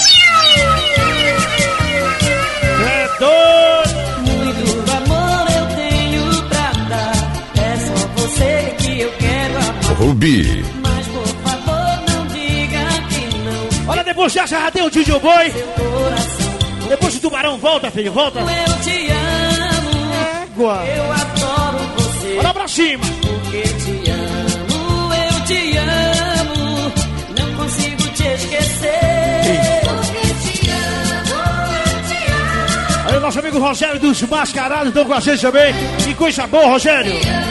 Speaker 3: É doido.
Speaker 12: Muito amor eu tenho pra dar. É só você que eu quero amar.
Speaker 10: Rubi.
Speaker 12: Mas por favor não diga que não.
Speaker 3: Olha, depois dessa já tem o DJ Boy. Depois o Tubarão volta, filho, volta.
Speaker 12: Eu te amo.
Speaker 3: Égua.
Speaker 12: Eu adoro você.
Speaker 3: Olha pra cima.
Speaker 12: Porque te amo, eu te amo. Não consigo te esquecer. Porque te amo, eu te amo.
Speaker 3: Aí o nosso amigo Rogério dos Mascarados estão com a gente também. Que coisa boa, Rogério.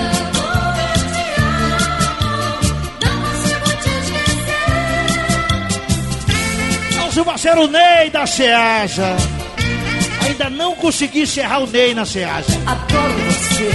Speaker 3: Nosso parceiro Ney da Ceasa. Ainda não consegui encerrar o Ney na Ceasa.
Speaker 12: Adoro você.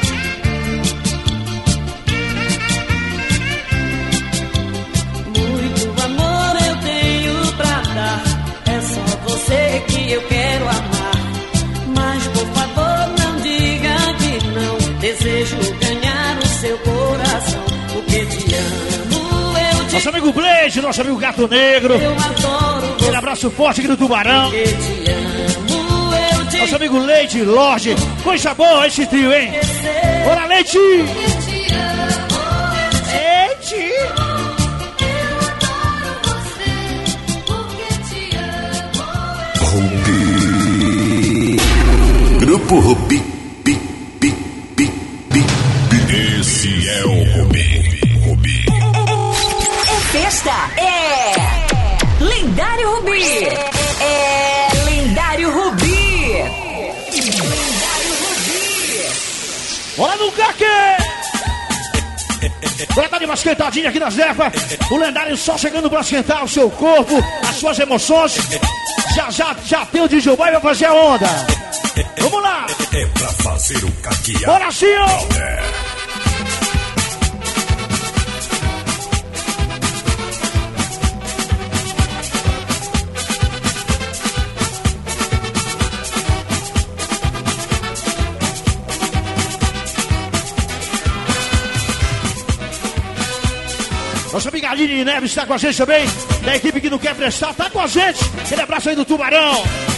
Speaker 12: Muito amor eu tenho pra dar. É só você que eu quero amar. Mas por favor não diga que não. Desejo ganhar o seu coração. Porque te amo, eu te
Speaker 3: nosso amigo Blade, nosso amigo Gato Negro.
Speaker 12: Eu adoro você.
Speaker 3: Um abraço forte aqui do Tubarão.
Speaker 12: Porque te amo, eu te
Speaker 3: nosso amigo Leite Lorde. Coisa boa esse trio, hein? Bora, Leite! Leite!
Speaker 10: Rubi. Grupo Rubi. Esse é o Rubi. Rubi.
Speaker 14: É festa, é Lendário Rubi. É Lendário Rubi. Lendário Rubi.
Speaker 3: Bora no caque! Bora tá de uma esquentadinha aqui na Zefa. O lendário só chegando pra esquentar o seu corpo, as suas emoções. Já tem o DJ Boy, vai fazer a onda. Vamos lá!
Speaker 10: É pra fazer o caqueado.
Speaker 3: Bora, senhor! Nossa amiga Aline Neves está com a gente também. Da equipe que não quer prestar, tá com a gente. Aquele abraço aí do Tubarão.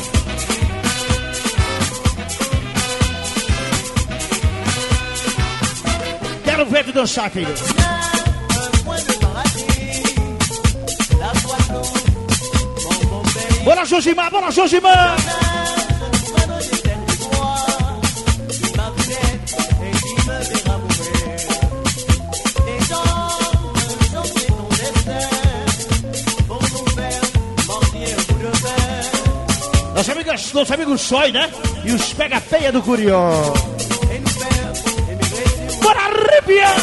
Speaker 3: Quero ver tu dançar, filho. Bora, Josimar, bora, Josimar. Nosso amigo Sói, né? E os pega-peia do Curió. Bora arrepiar!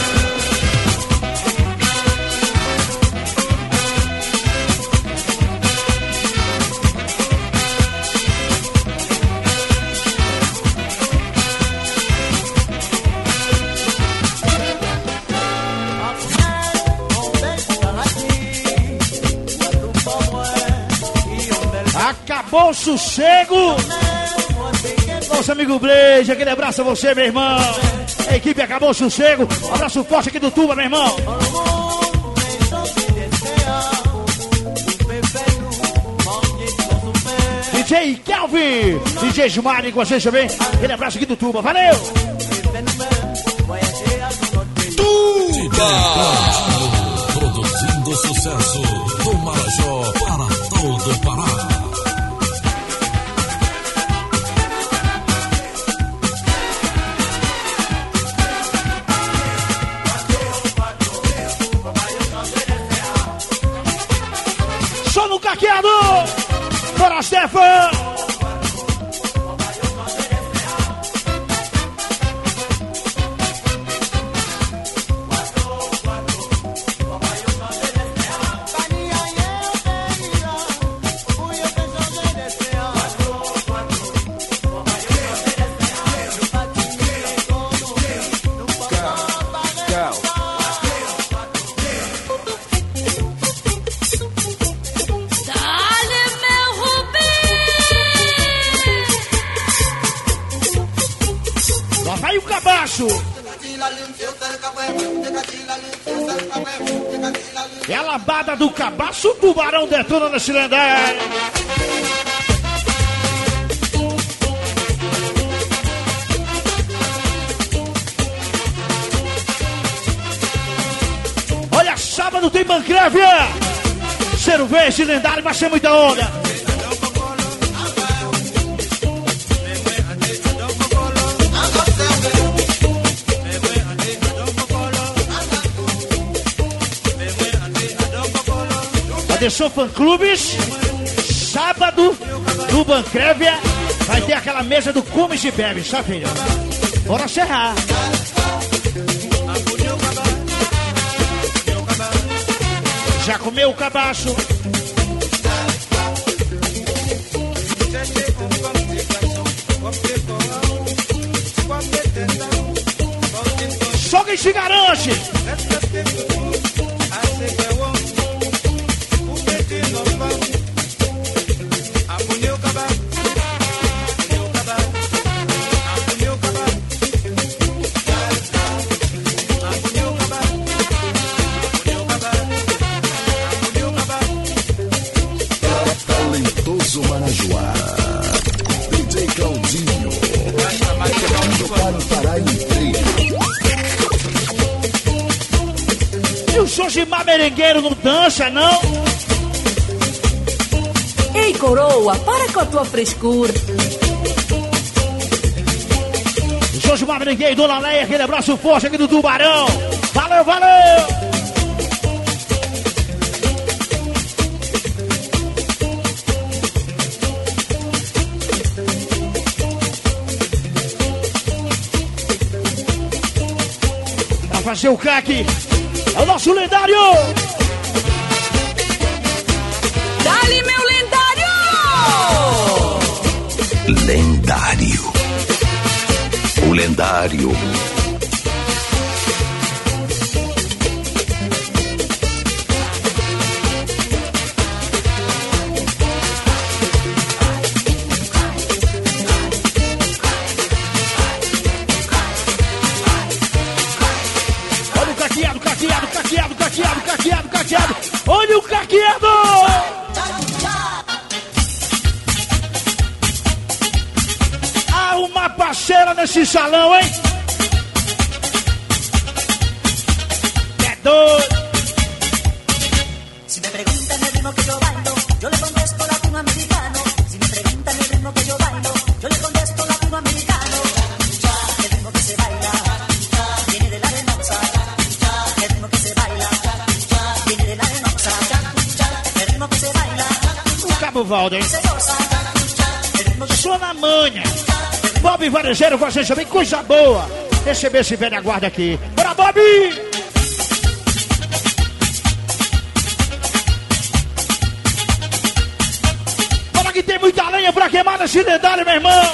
Speaker 3: Acabou o sossego. Nosso amigo Breja, aquele abraço a você, meu irmão. A equipe Acabou o Sossego. Um abraço forte aqui do Tuba, meu irmão. DJ Kelvin, DJ Gilmari com vocês também. Aquele abraço aqui do Tuba, valeu.
Speaker 10: Tuba, produzindo sucesso do Marajó para todo o Pará.
Speaker 3: Caqueado! Bora, Stefan! É a lambada do cabaço, o Tubarão detona nesse lendário. Olha, sábado tem Bancrévia. Cero verde, lendário, vai ser muita onda. Atenção, fã-clubes, sábado no Bancrévia vai ter aquela mesa do Comes e Bebes, tá, filho? Bora serrar. Já comeu o cabaço? Só quem se garante.
Speaker 10: Marajoá, DJ Claudinho, para o Pará inteiro.
Speaker 3: E o Josimar Merengueiro não dança, não?
Speaker 14: Ei, coroa, para com a tua frescura.
Speaker 3: Josimar Merengueiro e Dona Leia, aquele abraço forte aqui do Tubarão. Valeu, valeu! Fazer o craque é o nosso lendário.
Speaker 14: Dá-lhe, meu lendário!
Speaker 10: Lendário. O lendário.
Speaker 3: esquerdo. Há uma parceira nesse salão, hein? É doido.
Speaker 12: Si me preguntan el ritmo que yo bailo, yo le contesto latinoamericano. Si me preguntan el ritmo que yo bailo, yo le contesto latinoamericano. El ritmo que se baila viene de la arenosa. El ritmo que se baila viene de la arenosa. El ritmo que se baila.
Speaker 3: O Cabo Valdo, hein? Só na manha. Bob Varejeiro, vocês também, coisa boa. Receber esse velho aguarda aqui. Bora, Bob! Fala que tem muita lenha pra queimar nesse lendário, meu irmão.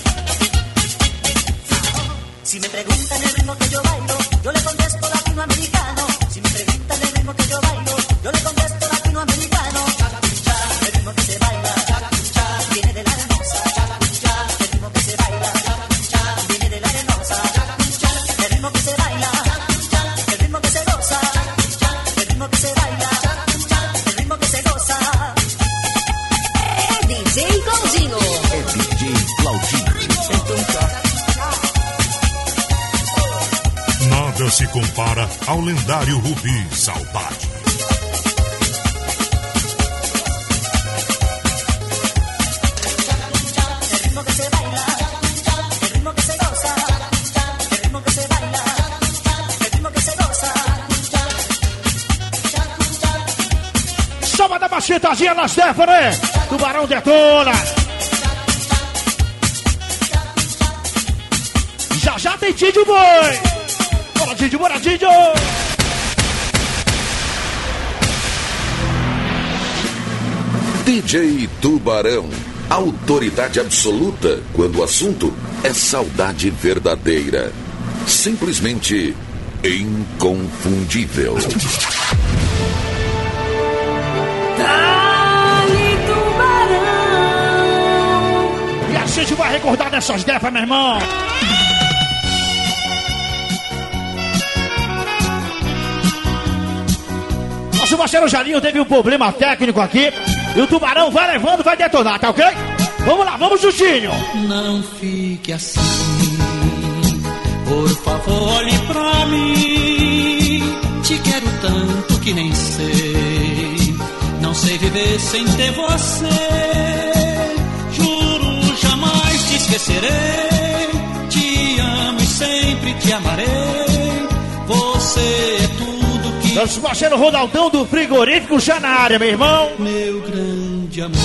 Speaker 12: Si me preguntan el ritmo que yo bailo, yo le contesto latinoamericano. Si me preguntan el ritmo que yo bailo, yo le contesto latinoamericano. El ritmo que se baila viene de la arenosa. El ritmo que se baila viene de la arenosa. El ritmo que se baila, el ritmo que se goza. El ritmo que se baila, el ritmo que se goza.
Speaker 14: É DJ Claudinho.
Speaker 1: É DJ Claudinho.
Speaker 2: Nada se compara ao lendário Rubi Saudade.
Speaker 12: El ritmo que se baila, el ritmo que se goza. El ritmo que se baila, el ritmo que se goza.
Speaker 3: Só vai dar uma sentadinha na Stephanie. Tubarão detona. Já tem Tídio Boi. Bora, Tídio, bora, Tídio.
Speaker 15: DJ Tubarão, autoridade absoluta quando o assunto é saudade verdadeira. Simplesmente inconfundível.
Speaker 12: Dali Tubarão.
Speaker 3: E a gente vai recordar dessas defas, meu irmão. Nosso parceiro Jalinho teve um problema técnico aqui. E o Tubarão vai levando, vai detonar, tá ok? Vamos lá, vamos, Justinho.
Speaker 7: Não fique assim, por favor, olhe pra mim. Te quero tanto que nem sei. Não sei viver sem ter você. Juro, jamais te esquecerei. Te amo e sempre te amarei. Você é tudo que...
Speaker 3: Nosso parceiro Ronaldão do frigorífico já na área, meu irmão.
Speaker 7: Meu grande amor,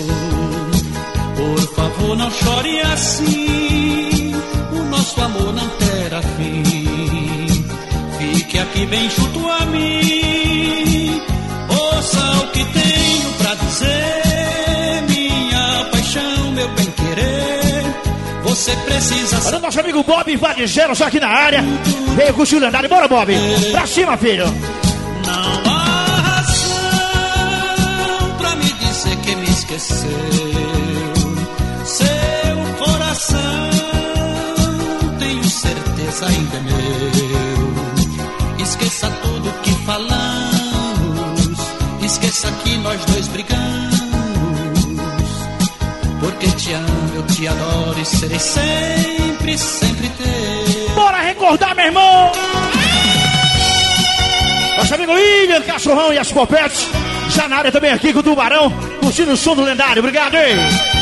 Speaker 7: por favor, não chore assim. O nosso amor não terá fim. Fique aqui bem junto a mim. Ouça o que tenho pra dizer. Minha paixão, meu bem-querer. Você precisa
Speaker 3: saber. Olha o nosso amigo Bob Varejeiro já aqui na área. Veio com o lendário. Bora, Bob. Pra cima, filho.
Speaker 7: Não há razão pra me dizer que me esqueceu. Seu coração, tenho certeza, ainda é meu. Esqueça tudo que falamos. Esqueça que nós dois brigamos. Porque te amo, eu te adoro e serei sempre, sempre teu.
Speaker 3: Bora recordar, meu irmão! Nosso amigo William, Cachorrão e as Popetes. Já na área também aqui com o Tubarão. Curtindo o som do lendário. Obrigado, hein?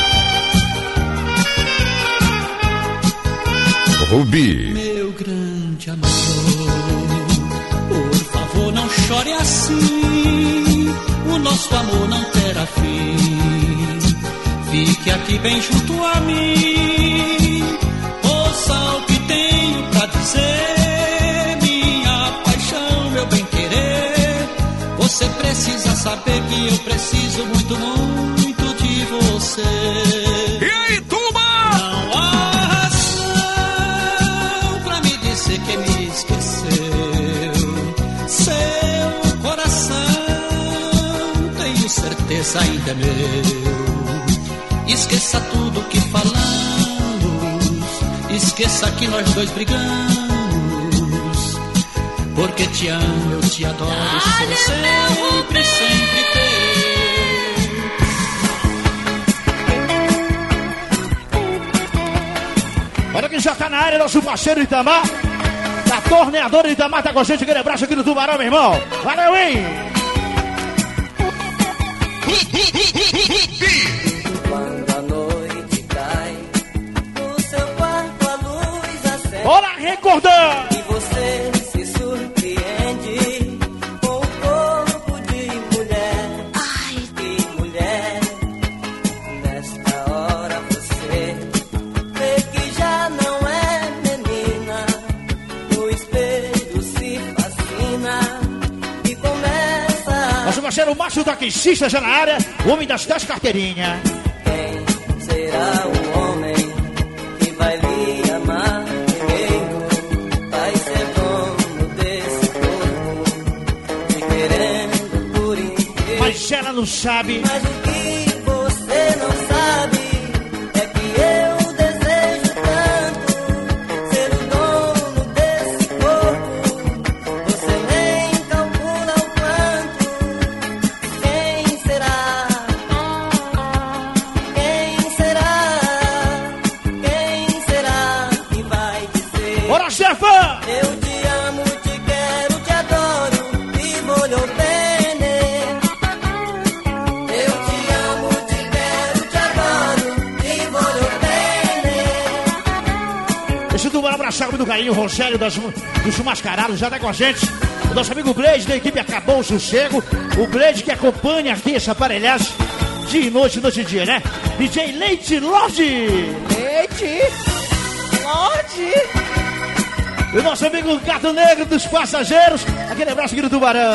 Speaker 15: Rubi.
Speaker 7: Meu grande amor, por favor, não chore assim. O nosso amor não terá fim. Fique aqui bem junto a mim. Ouça o que tenho pra dizer. Minha paixão, meu bem-querer. Você precisa saber que eu preciso muito, muito de você.
Speaker 8: E aí, Tuba?
Speaker 7: Não há razão pra me dizer que me esqueceu. Seu coração, tenho certeza, ainda é meu. Esqueça tudo que falamos. Esqueça que nós dois brigamos. porque te amo, eu te adoro, sou sempre, sempre teu.
Speaker 3: Olha quem já tá na área, nosso parceiro Itamar. Da torneadora Itamar tá com a gente, aquele abraço aqui no Tubarão, meu irmão. Valeu, hein?
Speaker 12: Quando a noite cai, no seu quarto a luz acende.
Speaker 3: Bora recordar!
Speaker 12: E você se surpreende com o corpo de mulher. Ai, que mulher! Nesta hora você vê que já não é menina. No espelho se fascina e começa.
Speaker 3: Nosso parceiro Márcio Taxista já na área, o homem das 10 carteirinhas.
Speaker 12: Quem será o homem que vai lhe amar primeiro? Vai ser dono desse corpo, te querendo por inteiro.
Speaker 3: Mas ela não sabe.
Speaker 12: Mas o que você não sabe é que eu desejo tanto ser o dono desse corpo. Você nem calcula o quanto. Quem será? Quem será? Quem será que vai dizer?
Speaker 3: Bora, chefa!
Speaker 12: Eu te amo, te quero, te adoro, ti voglio bene. Eu te amo, te quero, te adoro, ti voglio bene.
Speaker 3: Esse do abraçar do carinho, o Rogério dos Mascarados já tá com a gente. O nosso amigo Gleide da equipe Acabou o Sossego. O Gleide que acompanha aqui essa aparelhagem de noite e dia, né? DJ Leite Lorde.
Speaker 16: Leite Lorde.
Speaker 3: E o nosso amigo Gato Negro dos Passageiros. Aquele abraço aqui do Tubarão.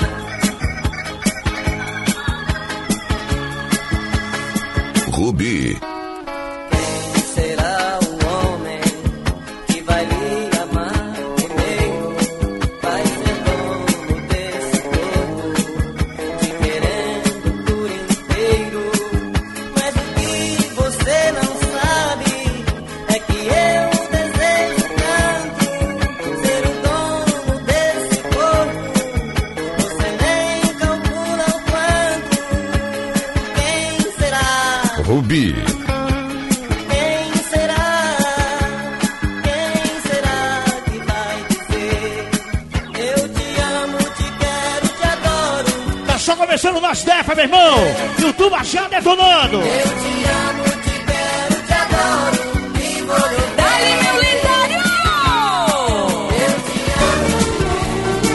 Speaker 15: Rubi.
Speaker 12: Quem será o homem que vai lhe amar primeiro? Vai ser dono desse corpo, te querendo por inteiro. Mas o que você não sabe é que eu desejo tanto ser o dono desse corpo. Você nem calcula o quanto. Quem será?
Speaker 15: Rubi.
Speaker 12: Quem será? Quem será que vai dizer? Eu te amo, te quero, te adoro.
Speaker 3: Tá só começando o nosso Defa, meu irmão. E o Tuba já detonando.
Speaker 12: Eu te amo, te quero, te adoro. E vou lhe
Speaker 14: Dale, meu lendário!
Speaker 12: Eu te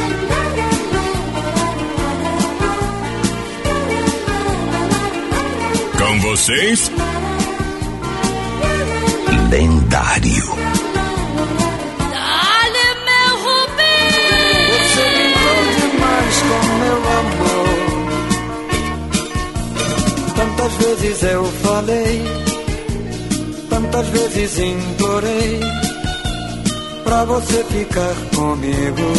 Speaker 2: Com vocês,
Speaker 15: Lendário.
Speaker 14: Dale, meu Rubi!
Speaker 5: Você brincou demais com meu amor. Tantas vezes eu falei, tantas vezes implorei pra você ficar comigo,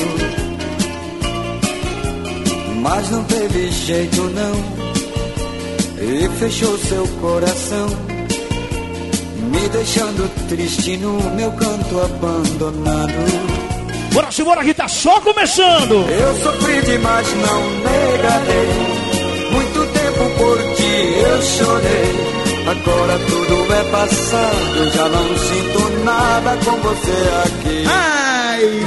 Speaker 5: mas não teve jeito não. E fechou seu coração, me deixando triste no meu canto abandonado.
Speaker 3: Bora, simbora, que tá só começando.
Speaker 5: Eu sofri demais, não negarei. Muito tempo por ti eu chorei. Agora tudo é passado, já não sinto nada com você aqui.
Speaker 3: Ai!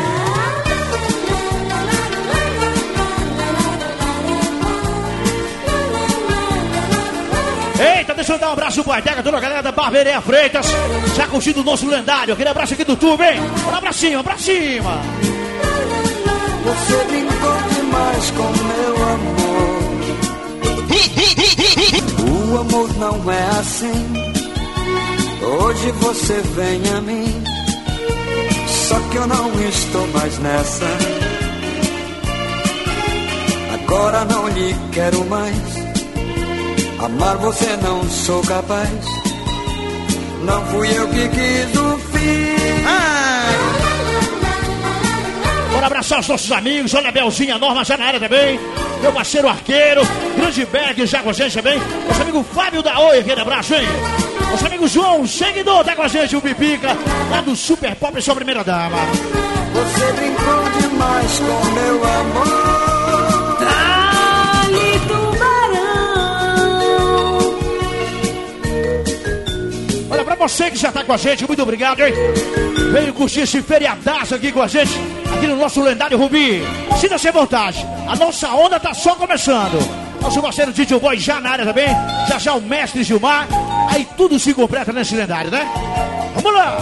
Speaker 3: Eita, deixa eu dar um abraço pro Arteca, toda a galera da Barbearia Freitas. Já curtindo o nosso lendário. Aquele abraço aqui do tubo, hein? Bora pra cima, pra cima.
Speaker 5: Você brincou demais com meu amor. O amor não é assim. Hoje você vem a mim, só que eu não estou mais nessa. Agora não lhe quero mais. Amar você não sou capaz. Não fui eu que quis o fim.
Speaker 3: Bora abraçar os nossos amigos. Olha a Belzinha, Norma já na área também. Meu parceiro Arqueiro, Grande Berg já com a gente também. Nosso amigo Fábio da Oi, aquele abraço, hein? Nosso amigo João, seguidor, tá com a gente, o Pipica, lá do Super Pop, sua primeira dama.
Speaker 5: Você brincou demais com meu amor.
Speaker 12: Dali tubarão.
Speaker 3: Olha, pra você que já tá com a gente, muito obrigado, hein? Veio curtir esse feriadaço aqui com a gente, aqui no nosso lendário Rubi. Sinta-se à vontade, a nossa onda tá só começando. Nosso parceiro Tio Boy já na área também, já o mestre Gilmar. Aí tudo se completa nesse lendário, né? Vamos lá!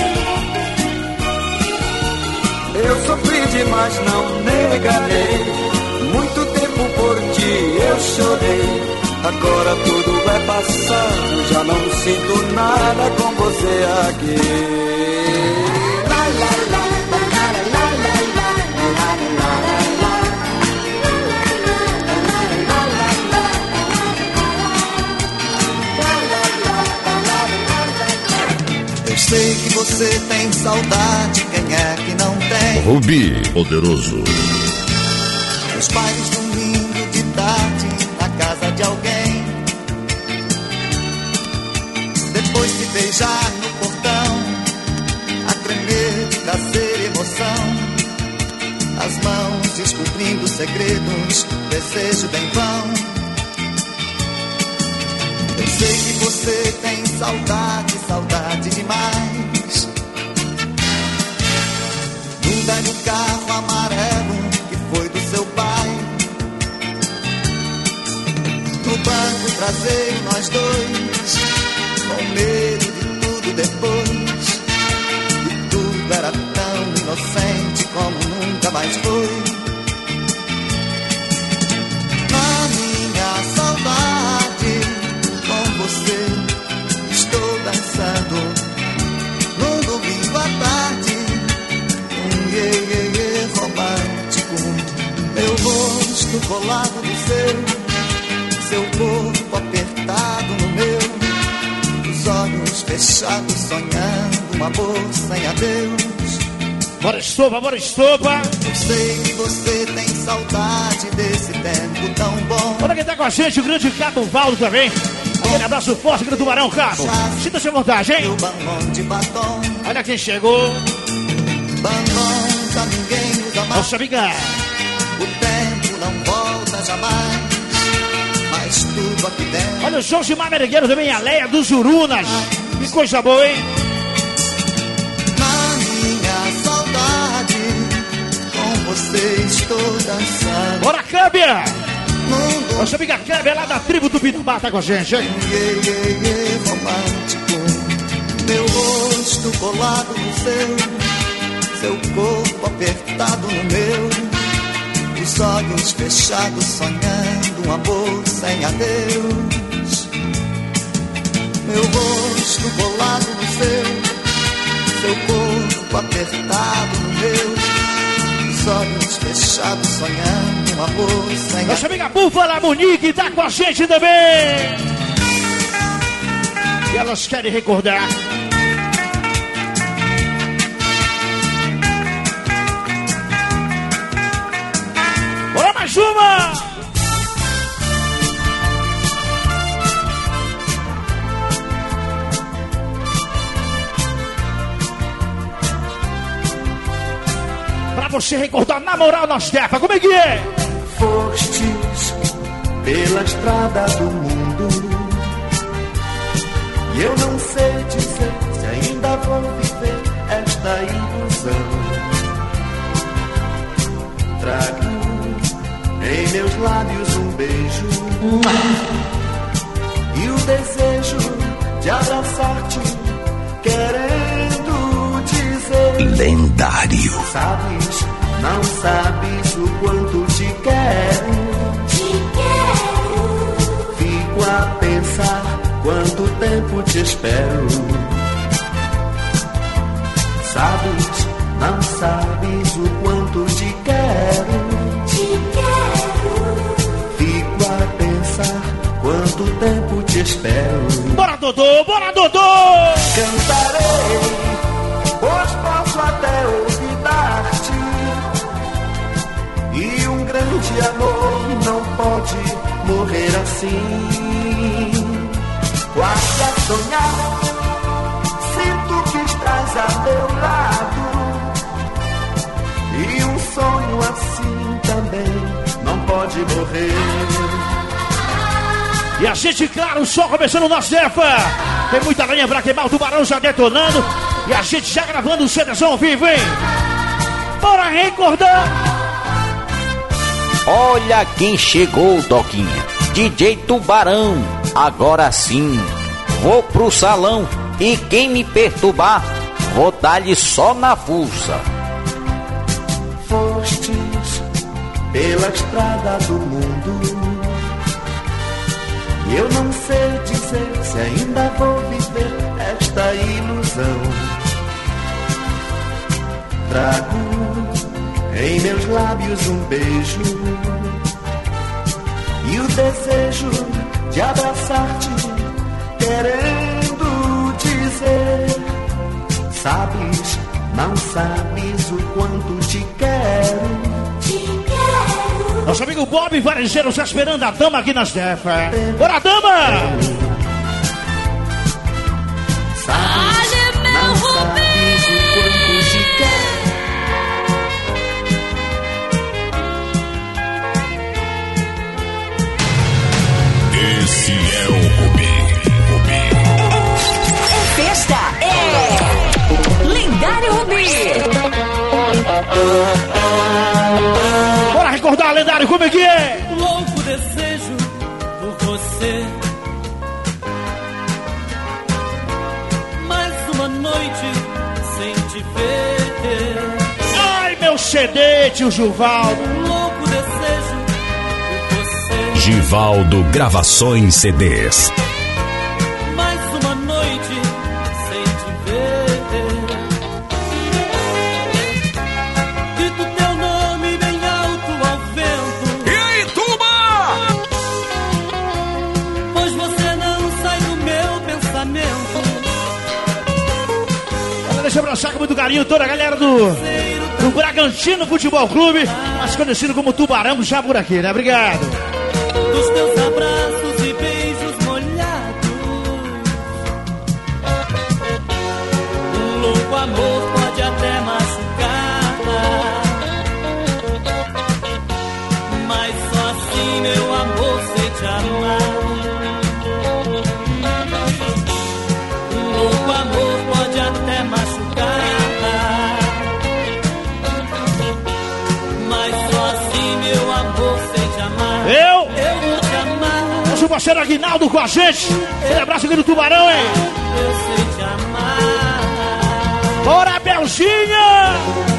Speaker 5: Eu sofri demais, não negarei. Muito tempo por ti eu chorei. Agora tudo é passado, já não sinto nada com você aqui. La, la, la, la, la, la, la, la, eu sei que você tem saudade, quem é que não tem?
Speaker 2: Rubi Poderoso.
Speaker 5: Os pais domingo de tarde na casa de alguém. Depois de beijar no portão, a tremer de prazer e emoção. As mãos descobrindo segredos, desejo bem vão. Eu sei que você tem saudade, saudade demais. Do velho carro amarelo que foi do seu pai. No banco traseiro nós dois, com medo de tudo depois. E tudo era tão inocente como nunca mais foi. Na minha saudade, com você estou dançando. Num domingo à tarde, iê, romântico. Meu rosto colado no seu corpo apertado no meu. Os olhos fechados sonhando um amor sem adeus.
Speaker 3: Bora estopa, bora estopa.
Speaker 5: Eu sei que você tem saudade desse tempo tão bom.
Speaker 3: Olha quem tá com a gente, o grande Cabo Valdo também. Aquele abraço forte, grande Tubarão, Cabo. Sinta-se à vontade, hein?
Speaker 5: De batom.
Speaker 3: Olha quem chegou.
Speaker 5: Bandonza, ninguém usa mais.
Speaker 3: Nossa amiga.
Speaker 5: O tempo não volta jamais. Mas tudo aqui dentro.
Speaker 3: Olha o Josimar Merengueiro também, a Leia dos Urunas. Que coisa boa, hein?
Speaker 5: Na minha saudade, com você estou dançando.
Speaker 3: Bora, Câmbia! Nossa amiga Câmbia lá da tribo do Pinambá tá com a gente, hein?
Speaker 5: Romântico. Meu rosto colado no seu corpo apertado no meu. Os olhos fechados sonhando um amor sem adeus. Meu rosto colado no seu corpo apertado no meu. Os olhos fechados sonhando um amor sem adeus.
Speaker 3: Nossa amiga Búfala Monique tá com a gente também. E elas querem recordar. Bora mais uma! Pra você recordar na moral, nós Tefa, como é que é?
Speaker 5: Fostes pela estrada do mundo e eu não sei dizer se ainda vou viver esta ilusão. Trago em meus lábios um beijo e o desejo de abraçar-te, querendo dizer
Speaker 15: lendário.
Speaker 5: Sabes, não sabes o quanto te quero. Te quero. Fico a pensar quanto tempo te espero. Sabes, não sabes o quanto te quero. Fico a pensar quanto tempo te espero.
Speaker 3: Bora, Dodô! Bora, Dodô!
Speaker 5: Cantarei, pois posso até olvidar-te. E um grande amor não pode morrer assim. Guarda sonhar. Sinto que estás a meu lado. E um sonho assim também não pode morrer.
Speaker 3: E a gente, claro, só começando na cefa. Tem muita lenha pra queimar, o Tubarão já detonando. E a gente já gravando o CDzão ao vivo, hein? Bora recordar.
Speaker 17: Olha quem chegou, Doquinha. DJ Tubarão. Agora sim, vou pro salão. E quem me perturbar, vou dar-lhe só na fuça.
Speaker 5: Fostes pela estrada do mundo. E eu não sei dizer se ainda vou viver esta ilusão. Trago em meus lábios um beijo e o desejo de abraçar-te, querendo dizer: sabes, não sabes o quanto te quero.
Speaker 3: Nosso amigo Bob Varejeiro já esperando a dama aqui nas cefa. Bora, dama!
Speaker 4: Olha, meu Rubinho!
Speaker 10: Esse é o Rubi.
Speaker 18: É festa, é Lendário Rubi.
Speaker 3: Bora recordar, Lendário, como é que é?
Speaker 7: Louco desejo por você. Mais uma noite sem te ver.
Speaker 3: Ai, meu CD, tio Givaldo.
Speaker 7: Louco desejo por você.
Speaker 10: Givaldo Gravações CDs.
Speaker 7: Mais uma noite sem te ver. Grito teu nome bem alto ao vento.
Speaker 8: E aí, Tuba?
Speaker 7: Pois você não sai do meu pensamento.
Speaker 3: Deixa eu abraçar com muito carinho toda a galera do Bragantino Futebol Clube, mais conhecido como Tubarão, já por aqui, né? Obrigado.
Speaker 7: Dos teus abraços e beijos molhados, um louco amor pode até machucar, mas só assim, meu amor, sei te amar. Um louco amor pode até machucar, mas só assim, meu amor, sei te amar.
Speaker 3: Eu
Speaker 7: vou te amar.
Speaker 3: Nosso parceiro Aguinaldo com a gente. Um abraço aqui do Tubarão, hein?
Speaker 7: Eu sei te amar.
Speaker 3: Bora, Belzinha!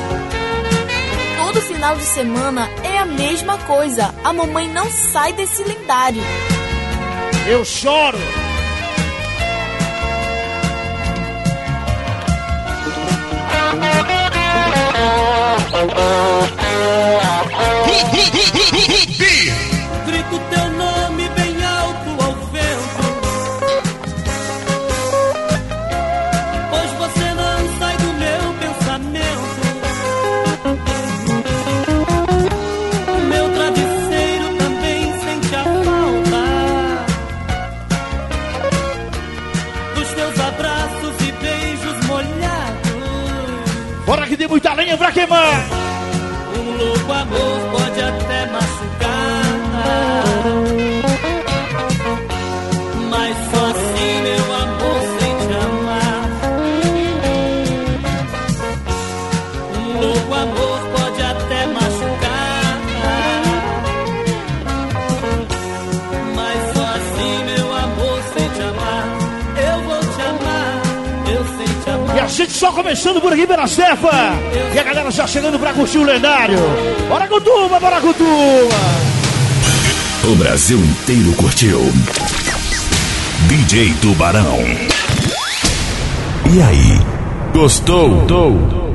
Speaker 13: Todo final de semana é a mesma coisa. A mamãe não sai desse lendário.
Speaker 3: Eu choro.
Speaker 7: Grito teu nome bem alto ao vento, pois você não sai do meu pensamento. Meu travesseiro também sente a falta dos teus abraços e beijos molhados.
Speaker 3: Bora que tem muita lenha pra queimar.
Speaker 7: Um louco amor pode até machucar, mas só assim, meu amor, sem te amar. Um louco amor pode até machucar, mas só assim, meu amor, sem te amar. Eu vou te amar, eu sei te amar.
Speaker 3: E a gente só começando por aqui pela cefa. E a galera já chegando pra curtir o lendário. Bora com tuba, bora com tuba.
Speaker 10: O Brasil inteiro curtiu. DJ Tubarão. E aí, gostou?